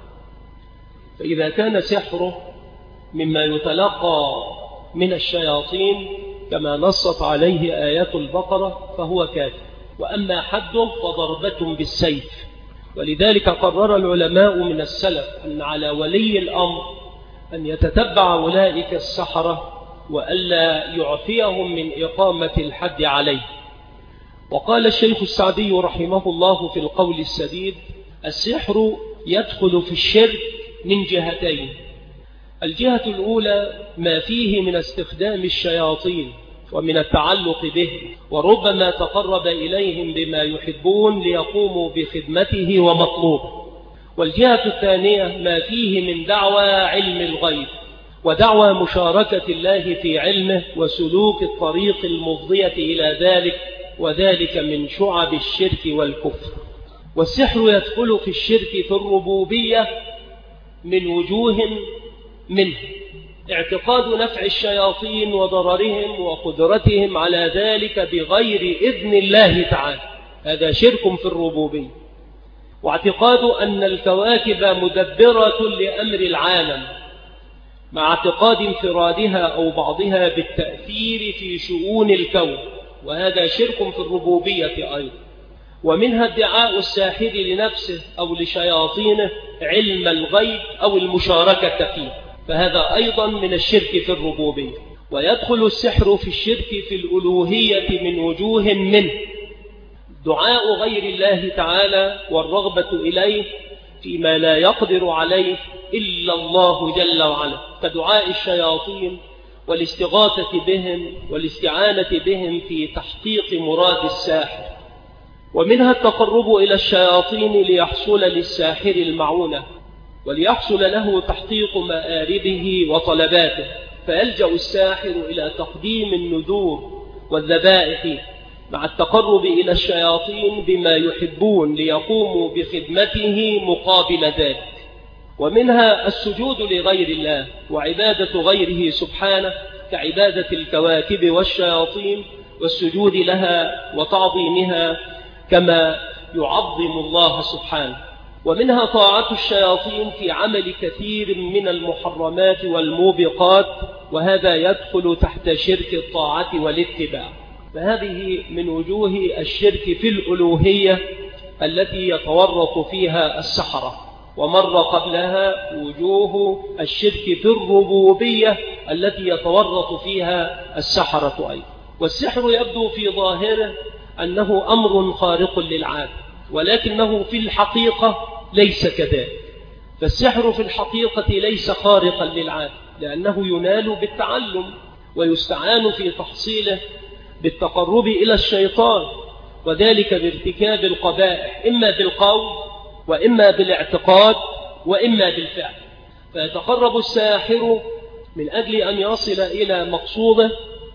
Speaker 1: فإذا كان سحره مما يتلقى من الشياطين كما نصت عليه آيات البقرة فهو كافر. وأما حده فضربة بالسيف. ولذلك قرر العلماء من السلف أن على ولي الأمر أن يتتبع أولئك السحرة وألا يعفيهم من إقامة الحد عليه. وقال الشيخ السعدي رحمه الله في القول السديد: السحر يدخل في الشرك من جهتين. الجهة الأولى ما فيه من استخدام الشياطين ومن التعلق به، وربما تقرب إليهم بما يحبون ليقوموا بخدمته ومطلوبه. والجهة الثانية ما فيه من دعوى علم الغيب ودعوى مشاركة الله في علمه وسلوك الطريق المفضية إلى ذلك، وذلك من شعب الشرك والكفر. والسحر يدخل في الشرك في الربوبية من وجوه منه: اعتقاد نفع الشياطين وضررهم وقدرتهم على ذلك بغير إذن الله تعالى، هذا شرك في الربوبية. واعتقاد أن الكواكب مدبرة لأمر العالم، مع اعتقاد انفرادها أو بعضها بالتأثير في شؤون الكون، وهذا شرك في الربوبية أيضا. ومنها ادعاء الساحر لنفسه أو لشياطينه علم الغيب أو المشاركة فيه، فهذا أيضا من الشرك في الربوبية. ويدخل السحر في الشرك في الألوهية من وجوه منه دعاء غير الله تعالى والرغبة إليه فيما لا يقدر عليه إلا الله جل وعلا، كدعاء الشياطين والاستغاثة بهم والاستعانة بهم في تحقيق مراد الساحر. ومنها التقرب إلى الشياطين ليحصل للساحر المعونة وليحصل له تحقيق مآربه وطلباته، فيلجأ الساحر إلى تقديم النذور والذبائح مع التقرب إلى الشياطين بما يحبون ليقوموا بخدمته مقابل ذلك. ومنها السجود لغير الله وعبادة غيره سبحانه كعبادة الكواكب والشياطين والسجود لها وتعظيمها كما يعظم الله سبحانه. ومنها طاعة الشياطين في عمل كثير من المحرمات والموبقات، وهذا يدخل تحت شرك الطاعة والاتباع. فهذه من وجوه الشرك في الألوهية التي يتورط فيها السحرة. ومر قبلها وجوه الشرك في الربوبية التي يتورط فيها السحرة أيضا. والسحر يبدو في ظاهره أنه أمر خارق للعادة، ولكنه في الحقيقة ليس كذلك. فالسحر في الحقيقة ليس خارقا للعادة، لأنه ينال بالتعلم ويستعان في تحصيله بالتقرب إلى الشيطان، وذلك بارتكاب القبائح إما بالقول وإما بالاعتقاد وإما بالفعل. فيتقرب الساحر من أجل أن يصل إلى مقصوده،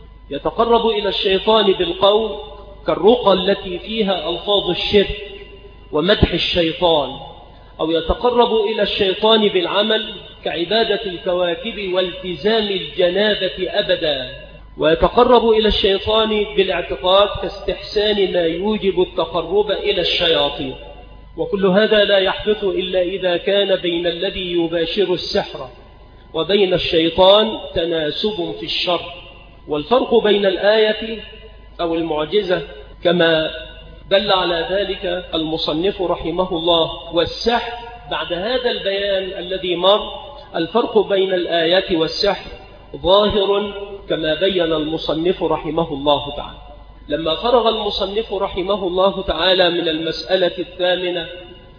Speaker 1: يتقرب إلى الشيطان بالقول كالرقى التي فيها ألفاظ الشرك ومدح الشيطان، أو يتقرب إلى الشيطان بالعمل كعبادة الكواكب والتزام الجنابة أبدا، ويتقرب إلى الشيطان بالاعتقاد كاستحسان ما يوجب التقرب إلى الشياطين. وكل هذا لا يحدث إلا إذا كان بين الذي يباشر السحر وبين الشيطان تناسب في الشر. والفرق بين الآية أو المعجزة كما دل على ذلك المصنف رحمه الله والسحر بعد هذا البيان الذي مر، الفرق بين الآية والسحر ظاهر كما بين المصنف رحمه الله تعالى. لما فرغ المصنف رحمه الله تعالى من المسألة الثامنة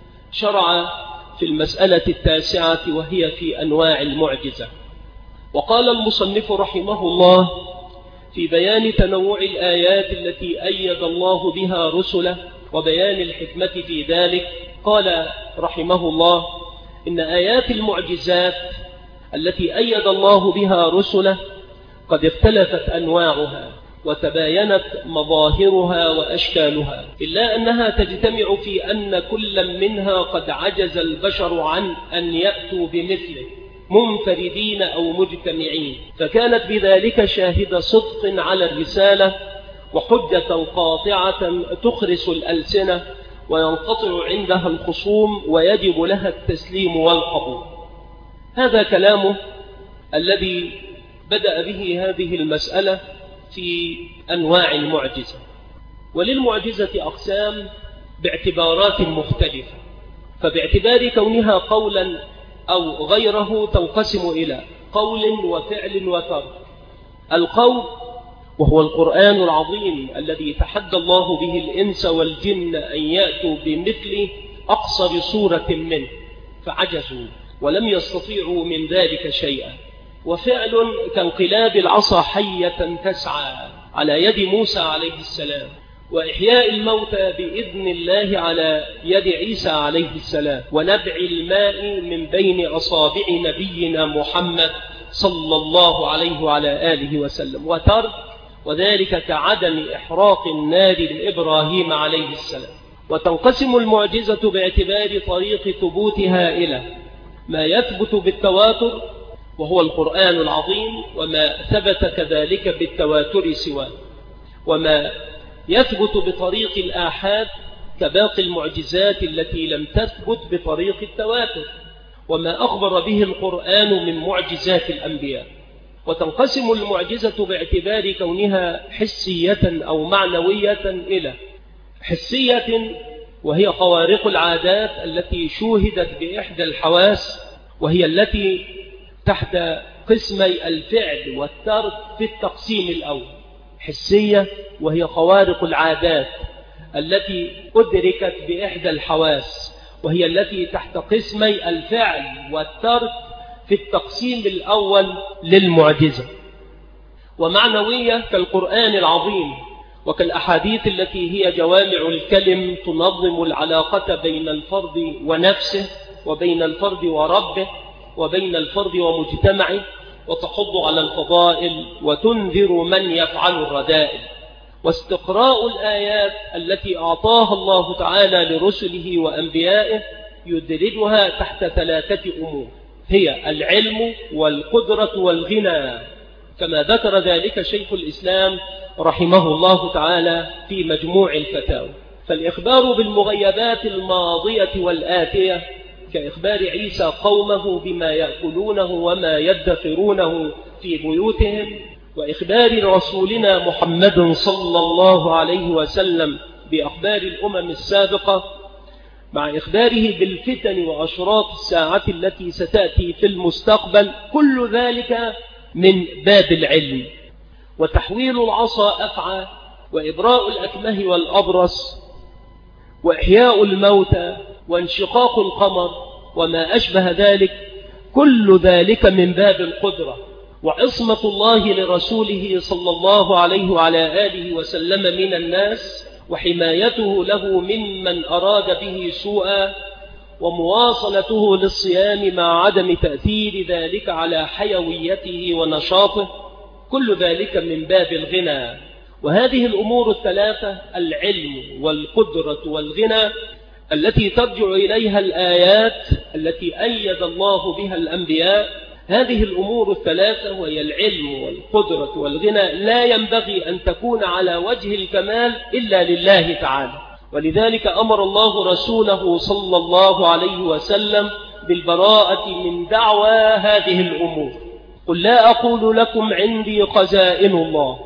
Speaker 1: شرع في المسألة التاسعة وهي في أنواع المعجزة. وقال المصنف رحمه الله في بيان تنوع الآيات التي أيد الله بها رسله وبيان الحكمة في ذلك، قال رحمه الله إن آيات المعجزات التي أيد الله بها رسله قد اختلفت أنواعها وتباينت مظاهرها وأشكالها، إلا أنها تجتمع في أن كل منها قد عجز البشر عن أن يأتوا بمثله منفردين أو مجتمعين، فكانت بذلك شاهد صدق على الرسالة وحجة قاطعة تخرس الألسنة وينقطع عندها الخصوم ويجب لها التسليم والقبول. هذا كلامه الذي بدأ به هذه المسألة في أنواع المعجزة. وللمعجزة أقسام باعتبارات مختلفة، فباعتبار كونها قولا أو غيره تنقسم إلى قول وفعل وترك. القول وهو القرآن العظيم الذي تحدى الله به الإنس والجن أن يأتوا بمثل أقصر سورة منه فعجزوا ولم يستطيعوا من ذلك شيئا. وفعل كانقلاب العصا حية تسعى على يد موسى عليه السلام، وإحياء الموتى بإذن الله على يد عيسى عليه السلام، ونبع الماء من بين أصابع نبينا محمد صلى الله عليه وعلى آله وسلم. وترك وذلك كعدم إحراق النار لإبراهيم عليه السلام. وتنقسم المعجزة باعتبار طريق ثبوتها إلى ما يثبت بالتواتر وهو القرآن العظيم وما ثبت كذلك بالتواتر سواه، وما يثبت بطريق الآحاد كباقي المعجزات التي لم تثبت بطريق التواتر، وما أخبر به القرآن من معجزات الأنبياء. وتنقسم المعجزة باعتبار كونها حسية أو معنوية إلى حسية، وهي خوارق العادات التي شوهدت بإحدى الحواس، وهي التي تحت قسمي الفعل والترك في التقسيم الأول. حسية وهي خوارق العادات التي أدركت بإحدى الحواس، وهي التي تحت قسمي الفعل والترك في التقسيم الأول للمعجزة. ومعنوية كالقرآن العظيم وكالأحاديث التي هي جوامع الكلم تنظم العلاقة بين الفرد ونفسه، وبين الفرد وربه، وبين الفرد ومجتمعه، وتحض على الفضائل وتنذر من يفعل الرذائل. واستقراء الآيات التي أعطاها الله تعالى لرسله وأنبيائه يدرجها تحت ثلاثة أمور، هي العلم والقدرة والغنى، كما ذكر ذلك شيخ الإسلام رحمه الله تعالى في مجموع الفتاوى. فالإخبار بالمغيبات الماضية والآتية كإخبار عيسى قومه بما يأكلونه وما يدخرونه في بيوتهم، وإخبار رسولنا محمد صلى الله عليه وسلم بأخبار الأمم السابقة، مع إخباره بالفتن وأشراط الساعة التي ستأتي في المستقبل، كل ذلك من باب العلم. وتحويل العصا أفعى، وإبراء الأكمه والأبرص، وإحياء الموتى، وانشقاق القمر، وما أشبه ذلك، كل ذلك من باب القدرة. وعصمة الله لرسوله صلى الله عليه وعلى آله وسلم من الناس، وحمايته له ممن أراد به سوءا، ومواصلته للصيام مع عدم تأثير ذلك على حيويته ونشاطه، كل ذلك من باب الغنى. وهذه الأمور الثلاثة، العلم والقدرة والغنى، التي ترجع إليها الآيات التي أيد الله بها الأنبياء، هذه الأمور الثلاثة وهي العلم والقدرة والغنى لا ينبغي أن تكون على وجه الكمال إلا لله تعالى. ولذلك أمر الله رسوله صلى الله عليه وسلم بالبراءة من دعوى هذه الأمور. قل لا أقول لكم عندي خزائن الله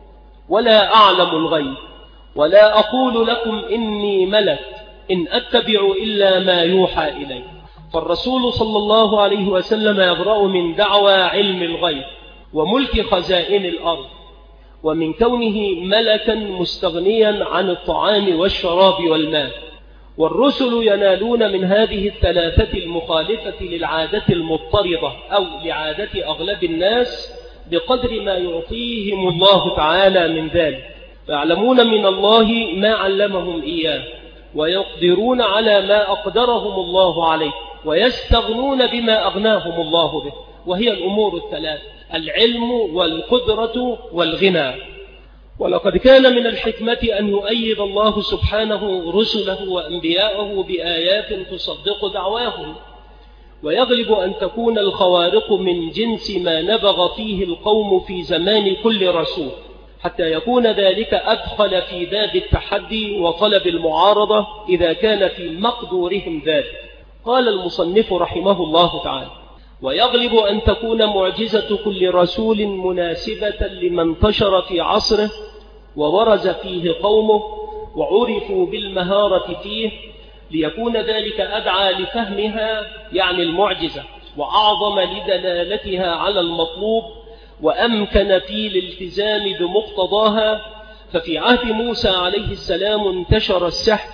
Speaker 1: ولا أعلم الغيب ولا أقول لكم إني ملك إن أتبع إلا ما يوحى إلي. فالرسول صلى الله عليه وسلم يبرأ من دعوى علم الغيب وملك خزائن الأرض، ومن كونه ملكا مستغنيا عن الطعام والشراب والماء. والرسل ينالون من هذه الثلاثة المخالفة للعادة المضطردة أو لعادة أغلب الناس بقدر ما يعطيهم الله تعالى من ذلك، فيعلمون من الله ما علمهم إياه، ويقدرون على ما أقدرهم الله عليه، ويستغنون بما أغناهم الله به، وهي الأمور الثلاث: العلم والقدرة والغنى. ولقد كان من الحكمة أن يؤيد الله سبحانه رسله وأنبياءه بآيات تصدق دعواهم، ويغلب أن تكون الخوارق من جنس ما نبغ فيه القوم في زمان كل رسول، حتى يكون ذلك أدخل في باب التحدي وطلب المعارضة إذا كان في مقدورهم ذلك. قال المصنف رحمه الله تعالى: ويغلب أن تكون معجزة كل رسول مناسبة لما انتشر في عصره وورز فيه قومه وعرفوا بالمهارة فيه، ليكون ذلك أدعى لفهمها يعني المعجزة، وأعظم لدلالتها على المطلوب، وأمكن في الالتزام بمقتضاها. ففي عهد موسى عليه السلام انتشر السحر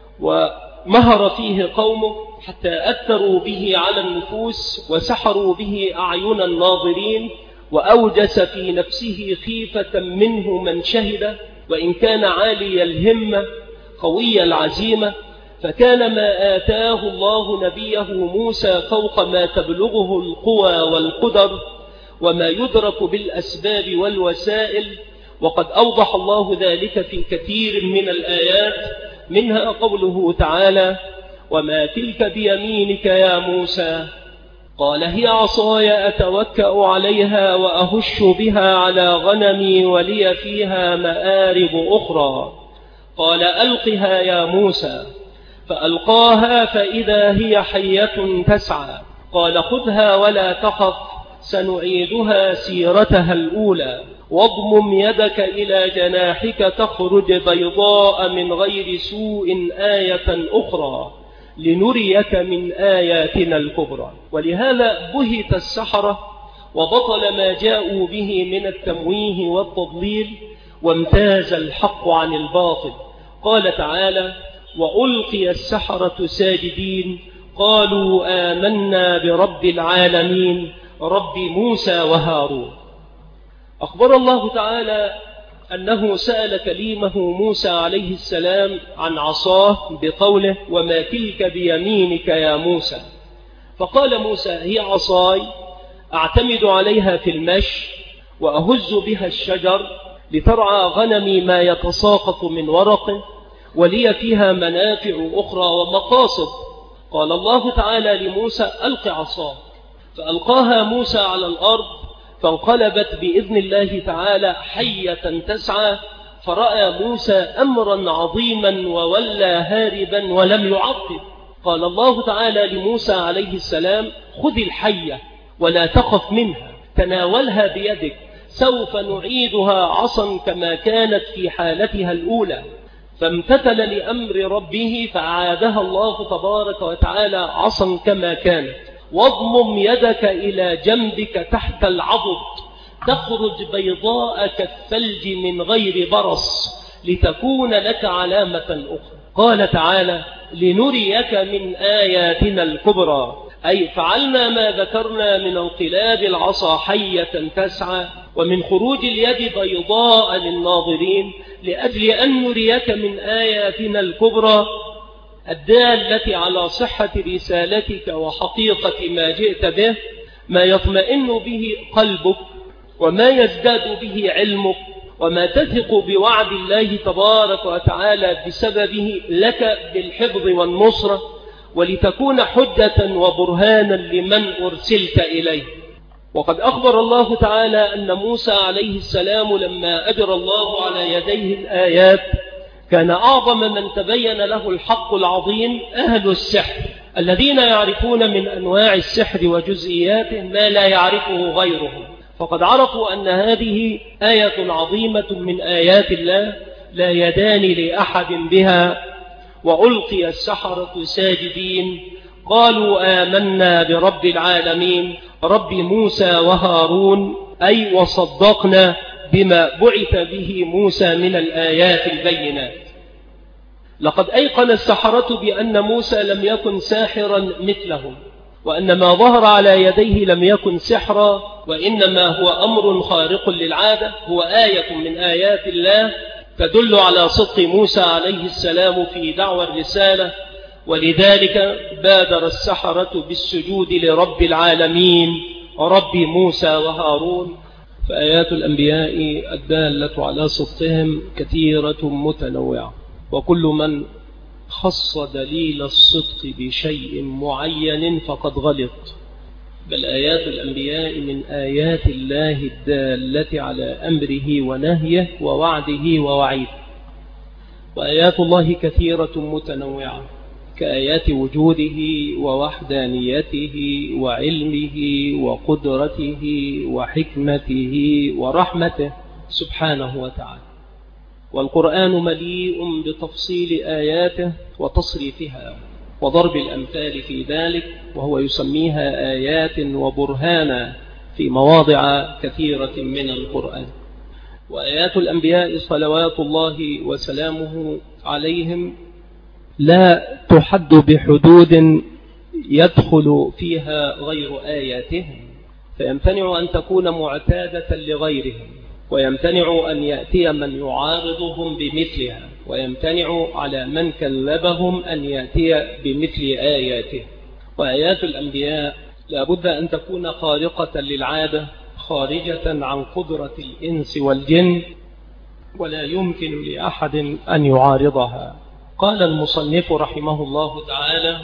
Speaker 1: ومهر فيه قومه حتى أثروا به على النفوس وسحروا به أعين الناظرين، وأوجس في نفسه خيفة منه من شهد، وإن كان عالي الهمة قوي العزيمة، فكان ما آتاه الله نبيه موسى فوق ما تبلغه القوى والقدر وما يدرك بالأسباب والوسائل. وقد أوضح الله ذلك في كثير من الآيات، منها قوله تعالى: وما تلك بيمينك يا موسى؟ قال هي عصاي أتوكأ عليها وأهش بها على غنمي ولي فيها مآرب أخرى. قال ألقها يا موسى، فألقاها فإذا هي حية تسعى، قال خذها ولا تخف سنعيدها سيرتها الأولى واضمم يدك إلى جناحك تخرج بيضاء من غير سوء آية أخرى لنريك من آياتنا الكبرى. ولهذا بهت السحرة وبطل ما جاءوا به من التمويه والتضليل وامتاز الحق عن الباطل. قال تعالى وألقي السحرة ساجدين قالوا آمنا برب العالمين رب موسى وهارون. أخبر الله تعالى أنه سأل كليمه موسى عليه السلام عن عصاه بقوله وما تلك بيمينك يا موسى، فقال موسى هي عصاي أعتمد عليها في المشي وأهز بها الشجر لترعى غنمي ما يتساقط من ورقه ولي فيها منافع أخرى ومقاصد. قال الله تعالى لموسى ألق عصاك، فألقاها موسى على الأرض فانقلبت بإذن الله تعالى حية تسعى، فرأى موسى أمرا عظيما وولى هاربا ولم يعقب. قال الله تعالى لموسى عليه السلام خذ الحية ولا تخف منها تناولها بيدك سوف نعيدها عصا كما كانت في حالتها الأولى. فامتثل لأمر ربه فأعادها الله تبارك وتعالى عصا كما كانت. واضمم يدك إلى جنبك تحت العضد تخرج بيضاء كالثلج من غير برص لتكون لك علامة أخرى. قال تعالى لنريك من آياتنا الكبرى، أي فعلنا ما ذكرنا من انقلاب العصا حية تسعى ومن خروج اليد بيضاء للناظرين لأجل أن نريك من آياتنا الكبرى الدالة على صحة رسالتك وحقيقة ما جئت به، ما يطمئن به قلبك وما يزداد به علمك وما تثق بوعد الله تبارك وتعالى بسببه لك بالحفظ والنصرة، ولتكون حجة وبرهانا لمن أرسلت إليه. وقد أخبر الله تعالى أن موسى عليه السلام لما أجرى الله على يديه الآيات كان أعظم من تبين له الحق العظيم أهل السحر الذين يعرفون من أنواع السحر وجزئياته ما لا يعرفه غيرهم، فقد عرفوا أن هذه آية عظيمة من آيات الله لا يدان لأحد بها. وألقي السحرة ساجدين قالوا آمنا برب العالمين رب موسى وهارون، أي وصدقنا بما بعث به موسى من الآيات البينات. لقد أيقن السحرة بأن موسى لم يكن ساحرا مثلهم، وأن ما ظهر على يديه لم يكن سحرا وإنما هو أمر خارق للعادة، هو آية من آيات الله تدل على صدق موسى عليه السلام في دعوى الرسالة. ولذلك بادر السحرة بالسجود لرب العالمين رب موسى وهارون. فآيات الأنبياء الدالة على صدقهم كثيرة متنوعة، وكل من خص دليل الصدق بشيء معين فقد غلط، بل آيات الأنبياء من آيات الله الدالة على أمره ونهيه ووعده ووعيده. وآيات الله كثيرة متنوعة كآيات وجوده ووحدانيته وعلمه وقدرته وحكمته ورحمته سبحانه وتعالى. والقرآن مليء بتفصيل آياته وتصريفها وضرب الأمثال في ذلك، وهو يسميها آيات وبرهانا في مواضع كثيرة من القرآن. وآيات الأنبياء صلوات الله وسلامه عليهم لا تحد بحدود يدخل فيها غير آياتهم، فيمتنع أن تكون معتادة لغيرهم، ويمتنع أن يأتي من يعارضهم بمثلها، ويمتنع على من كلبهم أن يأتي بمثل آياته. وآيات الأنبياء لا بد أن تكون خارقة للعادة خارجة عن قدرة الإنس والجن، ولا يمكن لأحد أن يعارضها. قال المصنف رحمه الله تعالى: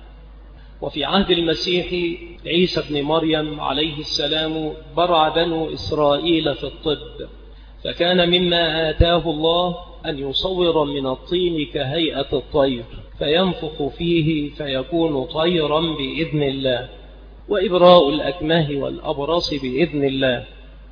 Speaker 1: وفي عهد المسيح عيسى بن مريم عليه السلام برع بنو إسرائيل في الطب، فكان مما آتاه الله أن يصور من الطين كهيئة الطير فينفخ فيه فيكون طيرا بإذن الله. وإبراء الأكمه والأبرص بإذن الله،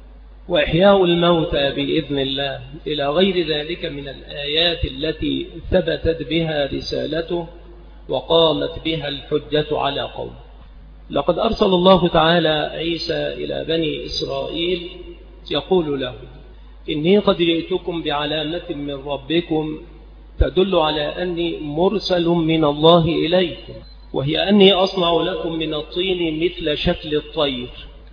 Speaker 1: وإحياء الموتى بإذن الله، إلى غير ذلك من الآيات التي ثبتت بها رسالته وقامت بها الحجة على قوم. لقد أرسل الله تعالى عيسى إلى بني إسرائيل يقول له: إني قد جئتكم بعلامة من ربكم تدل على أني مرسل من الله إليكم، وهي أني أصنع لكم من الطين مثل شكل الطير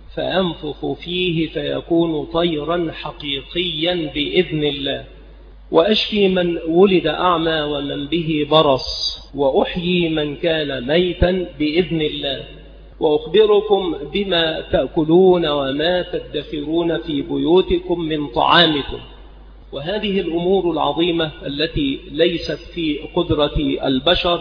Speaker 1: فأنفخ فيه فيكون طيرا حقيقيا بإذن الله، وأشفي من ولد أعمى ومن به برص، وأحيي من كان ميتا بإذن الله، وأخبركم بما تأكلون وما تدخرون في بيوتكم من طعامكم. وهذه الأمور العظيمة التي ليست في قدرة البشر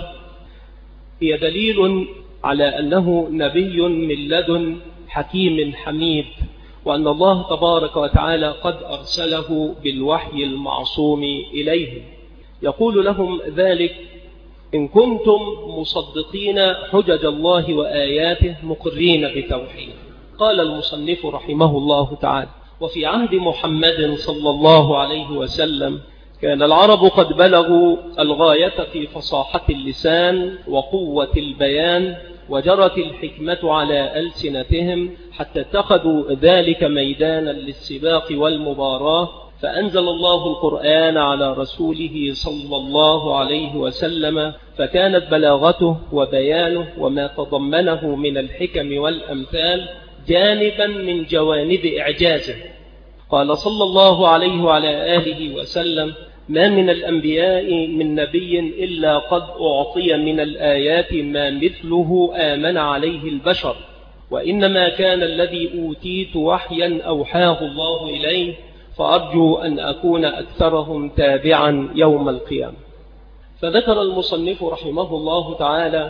Speaker 1: هي دليل على أنه نبي من لدن حكيم حميد، وأن الله تبارك وتعالى قد أرسله بالوحي المعصوم إليهم. يقول لهم ذلك: إن كنتم مصدقين حجج الله وآياته مقرين بتوحيد. قال المصنف رحمه الله تعالى: وفي عهد محمد صلى الله عليه وسلم كان العرب قد بلغوا الغاية في فصاحة اللسان وقوة البيان، وجرت الحكمة على ألسنتهم حتى اتخذوا ذلك ميدانا للسباق والمباراة، فأنزل الله القرآن على رسوله صلى الله عليه وسلم، فكانت بلاغته وبيانه وما تضمنه من الحكم والأمثال جانبا من جوانب إعجازه. قال صلى الله عليه وعلى آله وسلم: ما من الأنبياء من نبي إلا قد أعطي من الآيات ما مثله آمن عليه البشر، وإنما كان الذي أوتيت وحيا أوحاه الله إليه، فأرجو أن أكون أكثرهم تابعا يوم القيامة. فذكر المصنف رحمه الله تعالى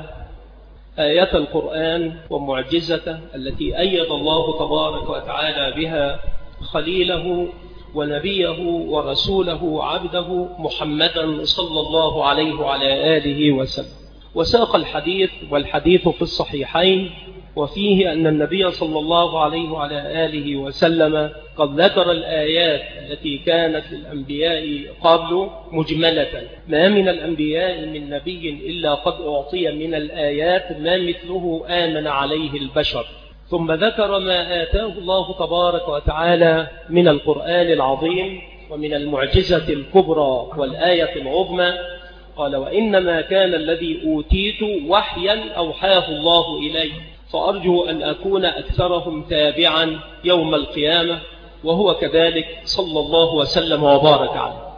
Speaker 1: آية القرآن ومعجزته التي أيد الله تبارك وتعالى بها خليله ونبيه ورسوله عبده محمدا صلى الله عليه وعلى آله وسلم. وساق الحديث، والحديث في الصحيحين، وفيه أن النبي صلى الله عليه وعلى آله وسلم قد ذكر الآيات التي كانت للأنبياء قبل مجملة: ما من الأنبياء من نبي إلا قد أعطي من الآيات ما مثله آمن عليه البشر. ثم ذكر ما آتاه الله تبارك وتعالى من القرآن العظيم ومن المعجزة الكبرى والآية العظمى. قال: وإنما كان الذي أوتيت وحيا أوحاه الله إليه، فأرجو أن أكون أكثرهم تابعا يوم القيامة، وهو كذلك صلى الله وسلم وبارك عليه.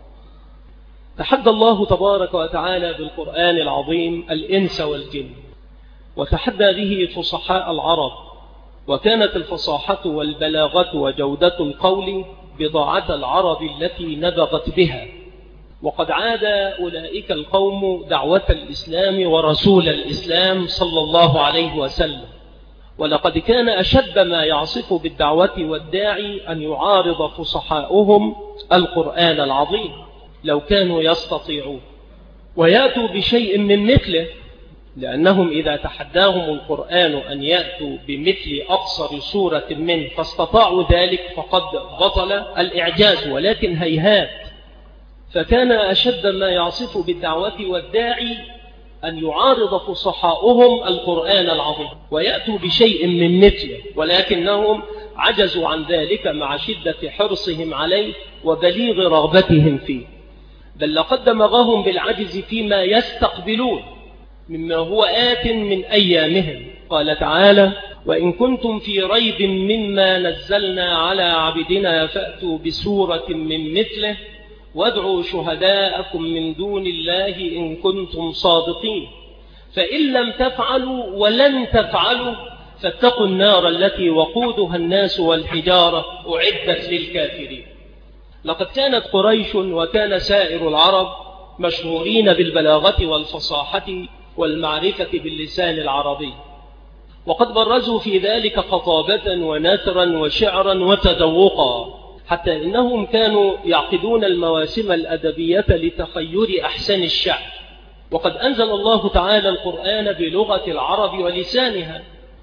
Speaker 1: تحدى الله تبارك وتعالى بالقرآن العظيم الإنس والجن، وتحدى به فصحاء العرب، وكانت الفصاحة والبلاغة وجودة القول بضاعة العرب التي نبغت بها. وقد عاد أولئك القوم دعوة الإسلام ورسول الإسلام صلى الله عليه وسلم، ولقد كان أشد ما يعصف بالدعوة والداعي أن يعارض فصحاؤهم القرآن العظيم لو كانوا يستطيعون، ويأتوا بشيء من مثله، لأنهم إذا تحداهم القرآن أن يأتوا بمثل أقصر سورة منه فاستطاعوا ذلك فقد بطل الإعجاز. ولكن هيهات، فكان أشد ما يعصف بالدعوة والداعي أن يعارض فصحاؤهم القرآن العظيم ويأتوا بشيء من مثله، ولكنهم عجزوا عن ذلك مع شدة حرصهم عليه وبليغ رغبتهم فيه، بل لقد دمغهم بالعجز فيما يستقبلون مما هو آت من أيامهم. قال تعالى: وإن كنتم في ريب مما نزلنا على عبدنا فأتوا بسورة من مثله وادعوا شهداءكم من دون الله إن كنتم صادقين، فإن لم تفعلوا ولن تفعلوا فاتقوا النار التي وقودها الناس والحجارة أعدت للكافرين. لقد كانت قريش وكان سائر العرب مشهورين بالبلاغة والفصاحة والمعرفة باللسان العربي، وقد برزوا في ذلك خطابة ونثرا وشعرا وتذوقا، حتى إنهم كانوا يعقدون المواسم الأدبية لتخير أحسن الشعر. وقد أنزل الله تعالى القرآن بلغة العرب ولسانها،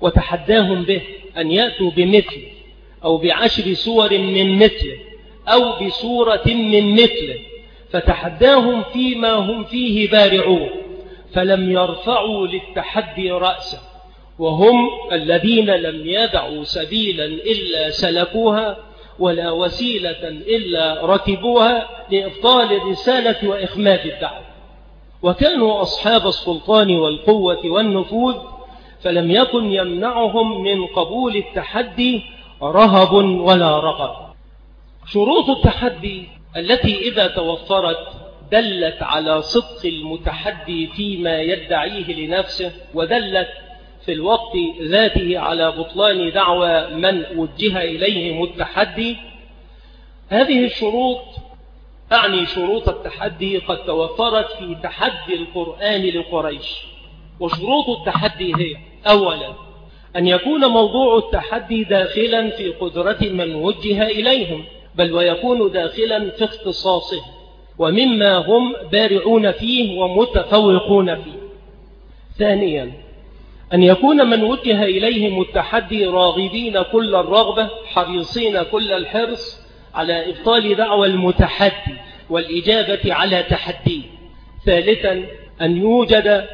Speaker 1: وتحداهم به أن يأتوا بمثله أو بعشر سور من مثله أو بسورة من مثله، فتحداهم فيما هم فيه بارعون، فلم يرفعوا للتحدي رأسا، وهم الذين لم يدعوا سبيلا إلا سلكوها ولا وسيلة إلا ركبوها لإبطال الرسالة وإخماد الدعوة. وكانوا أصحاب السلطان والقوة والنفوذ، فلم يكن يمنعهم من قبول التحدي رهب ولا رغب. شروط التحدي التي إذا توفرت دلت على صدق المتحدي فيما يدعيه لنفسه، ودلت في الوقت ذاته على بطلان دعوى من وجه إليهم التحدي. هذه الشروط أعني شروط التحدي قد توفرت في تحدي القرآن لقريش. وشروط التحدي هي: أولا، أن يكون موضوع التحدي داخلا في قدرة من وجه إليهم، بل ويكون داخلا في اختصاصه ومما هم بارعون فيه ومتفوقون فيه. ثانيا، أن يكون من وجه إليهم التحدي راغبين كل الرغبة حريصين كل الحرص على إبطال دعوى المتحدي والإجابة على تحديه. ثالثا، أن يوجد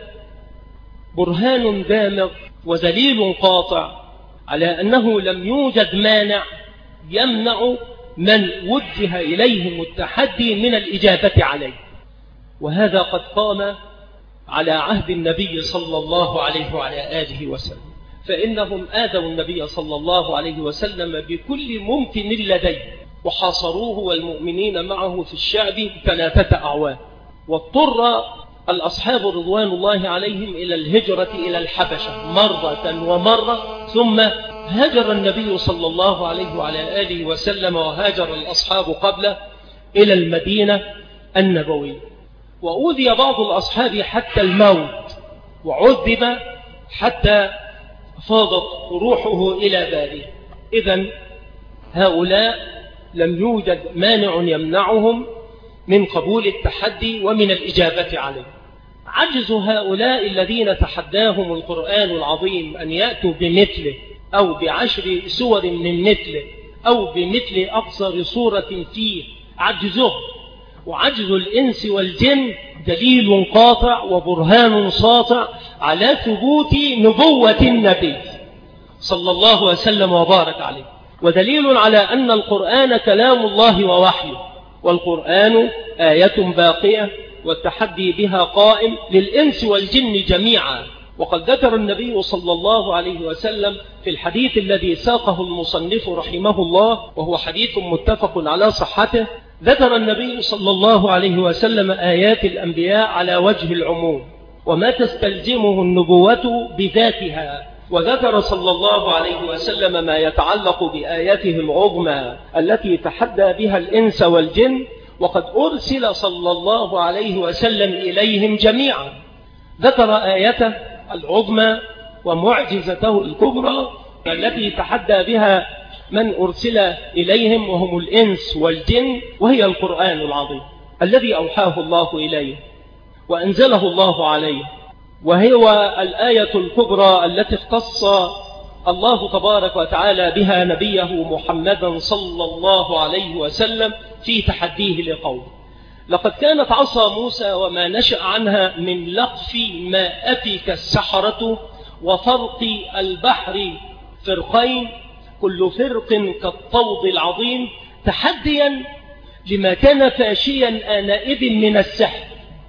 Speaker 1: برهان دامغ ودليل قاطع على أنه لم يوجد مانع يمنع من وجه إليهم التحدي من الإجابة عليه. وهذا قد قام على عهد النبي صلى الله عليه وعلى آله وسلم، فإنهم آذوا النبي صلى الله عليه وسلم بكل ممكن لديه، وحاصروه والمؤمنين معه في الشعب ثلاثة أعوام، واضطر الأصحاب رضوان الله عليهم إلى الهجرة إلى الحبشة مرة ومرة، ثم هاجر النبي صلى الله عليه وعلى آله وسلم وهاجر الأصحاب قبله إلى المدينة النبوية. وأوذي بعض الأصحاب حتى الموت، وعذب حتى فاضت روحه إلى باله. إذن هؤلاء لم يوجد مانع يمنعهم من قبول التحدي ومن الإجابة عليه. عجز هؤلاء الذين تحداهم القرآن العظيم أن يأتوا بمثله أو بعشر سور من مثله أو بمثل أقصر سورة فيه، عجزهم وعجز الإنس والجن دليل قاطع وبرهان ساطع على ثبوت نبوة النبي صلى الله وسلم وبارك عليه، ودليل على أن القرآن كلام الله ووحيه، والقرآن آية باقية والتحدي بها قائم للإنس والجن جميعا. وقد ذكر النبي صلى الله عليه وسلم في الحديث الذي ساقه المصنف رحمه الله، وهو حديث متفق على صحته، ذكر النبي صلى الله عليه وسلم آيات الأنبياء على وجه العموم وما تستلزمه النبوة بذاتها، وذكر صلى الله عليه وسلم ما يتعلق بآياته العظمى التي تحدى بها الإنس والجن، وقد أرسل صلى الله عليه وسلم إليهم جميعا. ذكر آيته العظمى ومعجزته الكبرى التي تحدى بها من أرسل إليهم وهم الإنس والجن، وهي القرآن العظيم الذي أوحاه الله إليه وأنزله الله عليه، وهي الآية الكبرى التي اختص الله تبارك وتعالى بها نبيه محمدا صلى الله عليه وسلم في تحديه لقومه. لقد كانت عصا موسى وما نشأ عنها من لقف ما أفك السحرة وفرق البحر فرقين كل فرق كالطود العظيم تحديا لما كان فاشيا آنئذ من السحر،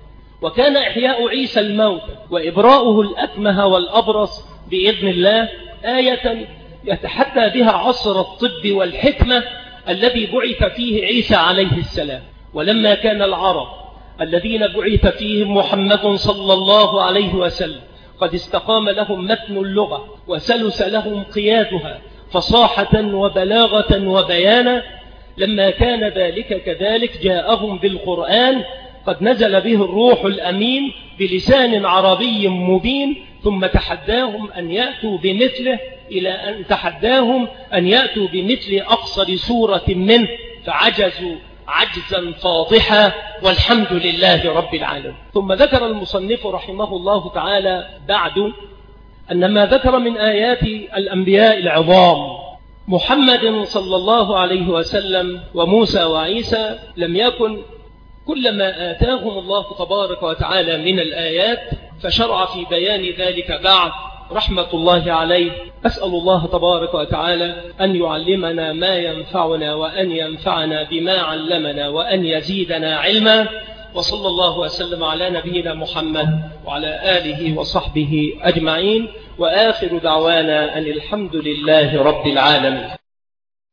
Speaker 1: وكان إحياء عيسى الموت وإبراؤه الأكمه والأبرص بإذن الله آية يتحدى بها عصر الطب والحكمة الذي بعث فيه عيسى عليه السلام. ولما كان العرب الذين بعث فيهم محمد صلى الله عليه وسلم قد استقام لهم متن اللغة وسلس لهم قيادها فصاحة وبلاغة وبيانا، لما كان ذلك كذلك جاءهم بالقرآن قد نزل به الروح الأمين بلسان عربي مبين، ثم تحداهم أن يأتوا بمثله إلى أن تحداهم أن يأتوا بمثل أقصر سورة منه، فعجزوا عجزا فاضحا والحمد لله رب العالمين. ثم ذكر المصنف رحمه الله تعالى بعد أن ما ذكر من آيات الأنبياء العظام محمد صلى الله عليه وسلم وموسى وعيسى لم يكن كل ما آتاهم الله تبارك وتعالى من الآيات فشرع في بيان ذلك بعد رحمة الله عليه. أسأل الله تبارك وتعالى أن يعلمنا ما ينفعنا وأن ينفعنا بما علمنا وأن يزيدنا علما. وصلى الله وسلم على نبينا محمد وعلى آله وصحبه أجمعين، وآخر دعوانا أن الحمد لله رب العالمين.